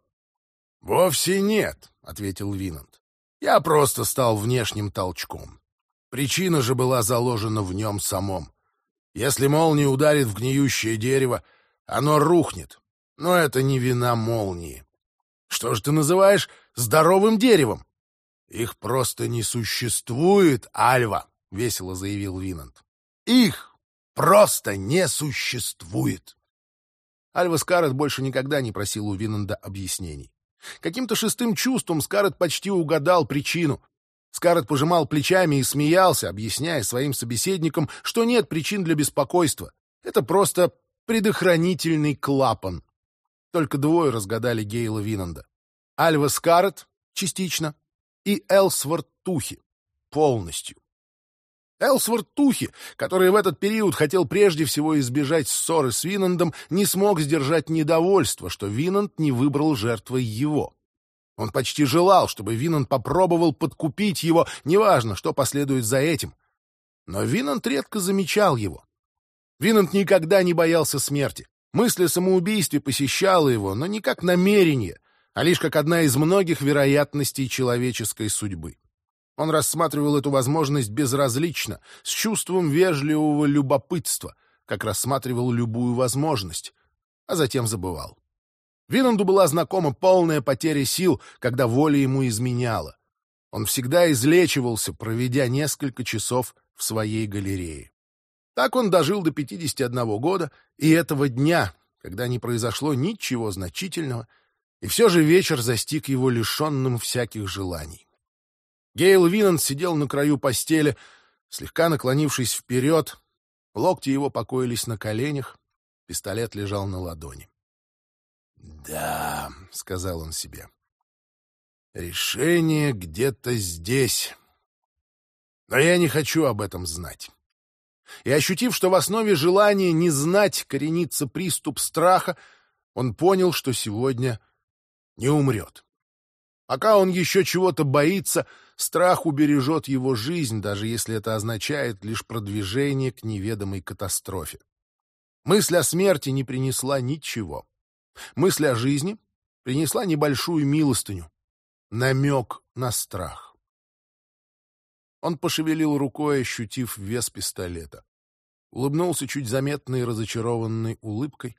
«Вовсе нет», — ответил Винанд. «Я просто стал внешним толчком. Причина же была заложена в нем самом. Если молния ударит в гниющее дерево, оно рухнет. Но это не вина молнии. Что же ты называешь здоровым деревом?» «Их просто не существует, Альва», — весело заявил Винанд. «Их просто не существует». Альва Скарретт больше никогда не просил у Винанда объяснений. Каким-то шестым чувством Скарретт почти угадал причину. Скарретт пожимал плечами и смеялся, объясняя своим собеседникам, что нет причин для беспокойства. Это просто предохранительный клапан. Только двое разгадали Гейла Винанда. Альва Скарретт — частично, и Элсворт Тухи — полностью. Элсворт Тухи, который в этот период хотел прежде всего избежать ссоры с Винандом, не смог сдержать недовольство, что Винанд не выбрал жертвой его. Он почти желал, чтобы Винанд попробовал подкупить его, неважно, что последует за этим. Но Винанд редко замечал его. Винанд никогда не боялся смерти. Мысль о самоубийстве посещала его, но не как намерение, а лишь как одна из многих вероятностей человеческой судьбы. Он рассматривал эту возможность безразлично, с чувством вежливого любопытства, как рассматривал любую возможность, а затем забывал. Винанду была знакома полная потеря сил, когда воля ему изменяла. Он всегда излечивался, проведя несколько часов в своей галерее. Так он дожил до 51 года, и этого дня, когда не произошло ничего значительного, и все же вечер застиг его лишенным всяких желаний. Гейл Винанд сидел на краю постели, слегка наклонившись вперед, локти его покоились на коленях, пистолет лежал на ладони. «Да», — сказал он себе, — «решение где-то здесь. Но я не хочу об этом знать. И ощутив, что в основе желания не знать коренится приступ страха, он понял, что сегодня не умрет. Пока он еще чего-то боится, страх убережет его жизнь, даже если это означает лишь продвижение к неведомой катастрофе. Мысль о смерти не принесла ничего. Мысль о жизни принесла небольшую милостыню, намек на страх. Он пошевелил рукой, ощутив вес пистолета. Улыбнулся чуть заметной разочарованной улыбкой.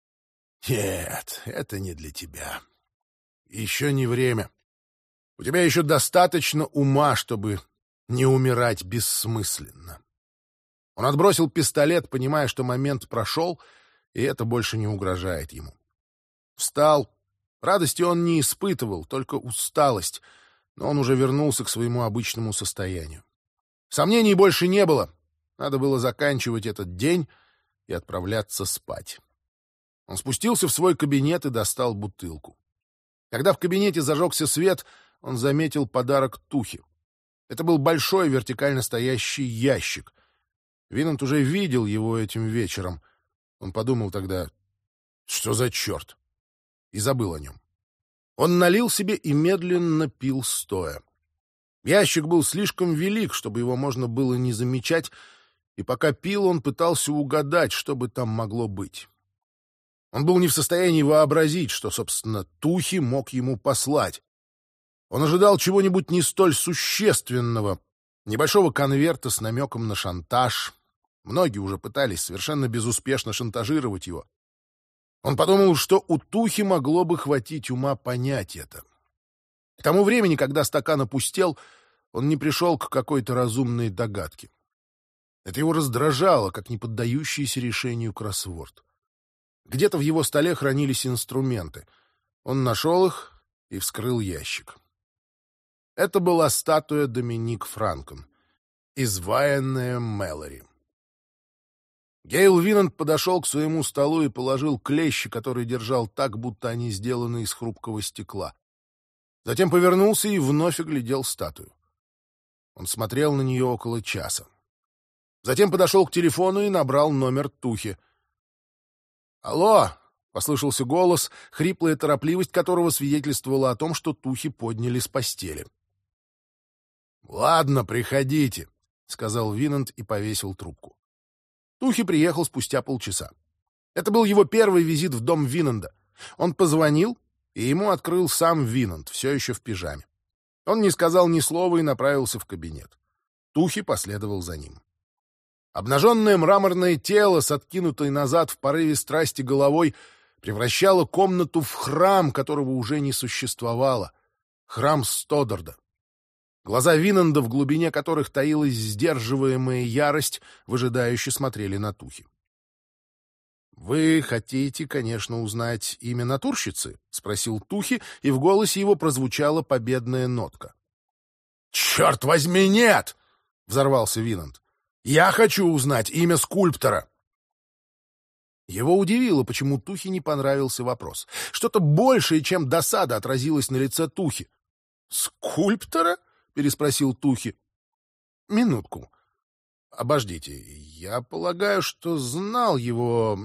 «Нет, это не для тебя. Еще не время. У тебя еще достаточно ума, чтобы не умирать бессмысленно». Он отбросил пистолет, понимая, что момент прошел, и это больше не угрожает ему. Встал. Радости он не испытывал, только усталость, но он уже вернулся к своему обычному состоянию. Сомнений больше не было. Надо было заканчивать этот день и отправляться спать. Он спустился в свой кабинет и достал бутылку. Когда в кабинете зажегся свет, он заметил подарок Тухи. Это был большой вертикально стоящий ящик. Винант уже видел его этим вечером. Он подумал тогда, что за черт, и забыл о нем. Он налил себе и медленно пил стоя. Ящик был слишком велик, чтобы его можно было не замечать, и пока пил, он пытался угадать, что бы там могло быть. Он был не в состоянии вообразить, что, собственно, Тухи мог ему послать. Он ожидал чего-нибудь не столь существенного, небольшого конверта с намеком на шантаж. Многие уже пытались совершенно безуспешно шантажировать его. Он подумал, что у Тухи могло бы хватить ума понять это. К тому времени, когда стакан опустел, он не пришел к какой-то разумной догадке. Это его раздражало, как не поддающийся решению кроссворд. Где-то в его столе хранились инструменты. Он нашел их и вскрыл ящик. Это была статуя Доминик Франкон, изваянная Мэлори. Гейл Винант подошел к своему столу и положил клещи, которые держал так, будто они сделаны из хрупкого стекла. Затем повернулся и вновь оглядел статую. Он смотрел на нее около часа. Затем подошел к телефону и набрал номер Тухи. «Алло!» — послышался голос, хриплая торопливость которого свидетельствовала о том, что Тухи подняли с постели. «Ладно, приходите», — сказал Винант и повесил трубку. Тухи приехал спустя полчаса. Это был его первый визит в дом Винанда. Он позвонил, и ему открыл сам Винанд, все еще в пижаме. Он не сказал ни слова и направился в кабинет. Тухи последовал за ним. Обнаженное мраморное тело с откинутой назад в порыве страсти головой превращало комнату в храм, которого уже не существовало. Храм Стодарда. Глаза Винанда, в глубине которых таилась сдерживаемая ярость, выжидающе смотрели на Тухи. «Вы хотите, конечно, узнать имя натурщицы?» — спросил Тухи, и в голосе его прозвучала победная нотка. «Черт возьми, нет!» — взорвался Винанд. «Я хочу узнать имя скульптора!» Его удивило, почему Тухи не понравился вопрос. Что-то большее, чем досада, отразилось на лице Тухи. «Скульптора?» — переспросил Тухи. «Минутку. Обождите, я полагаю, что знал его...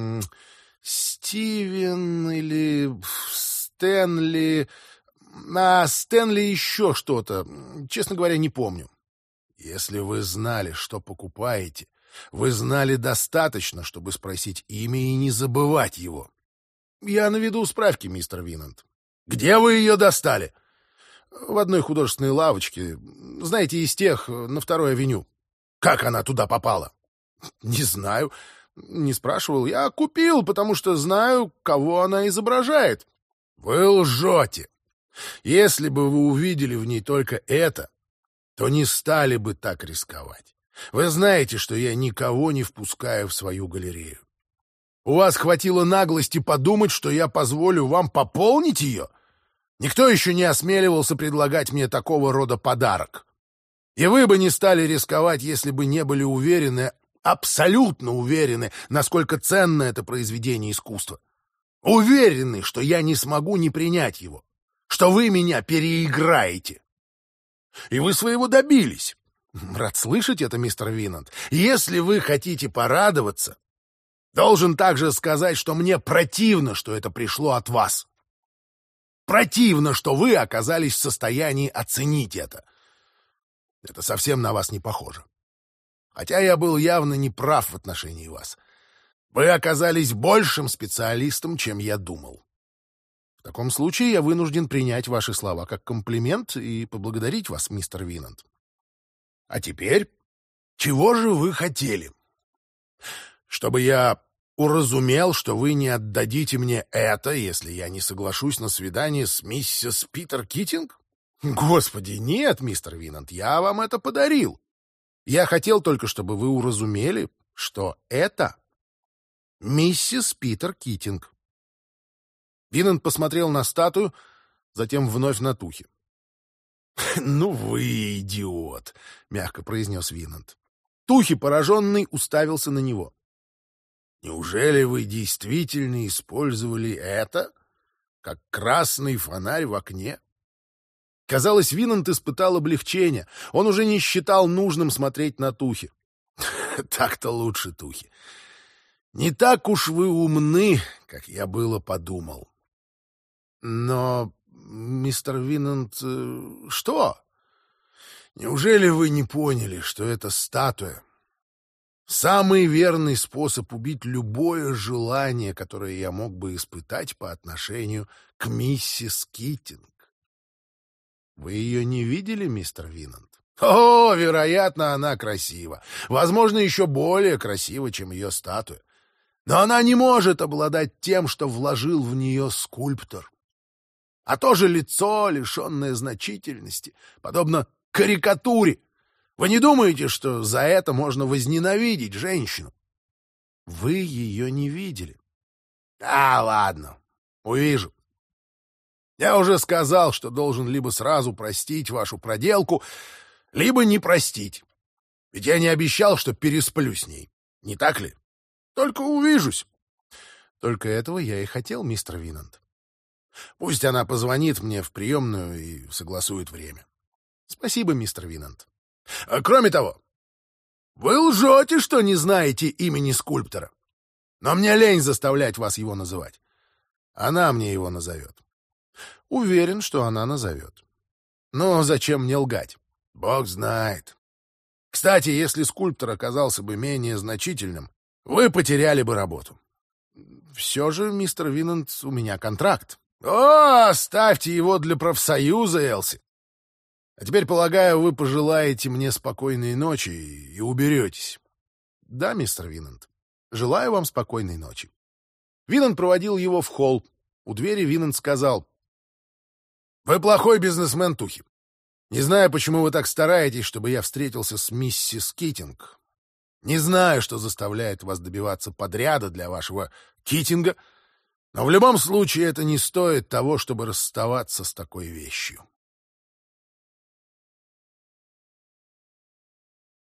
Стивен или Стэнли... Стэнли еще что-то. Честно говоря, не помню. Если вы знали, что покупаете, вы знали достаточно, чтобы спросить имя и не забывать его. Я наведу справки, мистер Винанд. Где вы ее достали? В одной художественной лавочке. Знаете, из тех на 2-й авеню. Как она туда попала? Не знаю. Не спрашивал. Я купил, потому что знаю, кого она изображает. Вы лжете. Если бы вы увидели в ней только это, то не стали бы так рисковать. Вы знаете, что я никого не впускаю в свою галерею. У вас хватило наглости подумать, что я позволю вам пополнить ее? Никто еще не осмеливался предлагать мне такого рода подарок. И вы бы не стали рисковать, если бы не были уверены, абсолютно уверены, насколько ценно это произведение искусства. Уверены, что я не смогу не принять его, что вы меня переиграете. И вы своего добились. Рад слышать это, мистер Винанд. Если вы хотите порадоваться, должен также сказать, что мне противно, что это пришло от вас. Противно, что вы оказались в состоянии оценить это. Это совсем на вас не похоже. Хотя я был явно не прав в отношении вас. Вы оказались большим специалистом, чем я думал. В таком случае я вынужден принять ваши слова как комплимент и поблагодарить вас, мистер Винанд. А теперь, чего же вы хотели? Чтобы я уразумел, что вы не отдадите мне это, если я не соглашусь на свидание с миссис Питер Китинг? Господи, нет, мистер Винанд, я вам это подарил. Я хотел только, чтобы вы уразумели, что это миссис Питер Китинг. Винанд посмотрел на статую, затем вновь на Тухи. «Ну вы идиот!» — мягко произнес Винанд. Тухи, пораженный, уставился на него. «Неужели вы действительно использовали это, как красный фонарь в окне?» Казалось, Винанд испытал облегчение. Он уже не считал нужным смотреть на Тухи. «Так-то лучше, Тухи. Не так уж вы умны, как я было подумал». «Но, мистер Винанд, что? Неужели вы не поняли, что это статуя? Самый верный способ убить любое желание, которое я мог бы испытать по отношению к миссис Китинг. Вы ее не видели, мистер Винанд? О, вероятно, она красива. Возможно, еще более красива, чем ее статуя. Но она не может обладать тем, что вложил в нее скульптор. А то же лицо, лишенное значительности, подобно карикатуре. Вы не думаете, что за это можно возненавидеть женщину? Вы ее не видели. Ладно, увижу. Я уже сказал, что должен либо сразу простить вашу проделку, либо не простить. Ведь я не обещал, что пересплю с ней. Не так ли? Только увижусь. Только этого я и хотел, мистер Винанд. Пусть она позвонит мне в приемную и согласует время. Спасибо, мистер Винанд. Кроме того, вы лжете, что не знаете имени скульптора. Но мне лень заставлять вас его называть. Она мне его назовет. Уверен, что она назовет. Но зачем мне лгать? Бог знает. Кстати, если скульптор оказался бы менее значительным, вы потеряли бы работу. Все же, мистер Винанд, у меня контракт. Оставьте его для профсоюза, Элси. А теперь, полагаю, вы пожелаете мне спокойной ночи и уберетесь. Да, мистер Винанд. Желаю вам спокойной ночи. Винанд проводил его в холл. У двери Винанд сказал: «Вы плохой бизнесмен, Тухи. Не знаю, почему вы так стараетесь, чтобы я встретился с миссис Китинг. Не знаю, что заставляет вас добиваться подряда для вашего Китинга, но в любом случае это не стоит того, чтобы расставаться с такой вещью».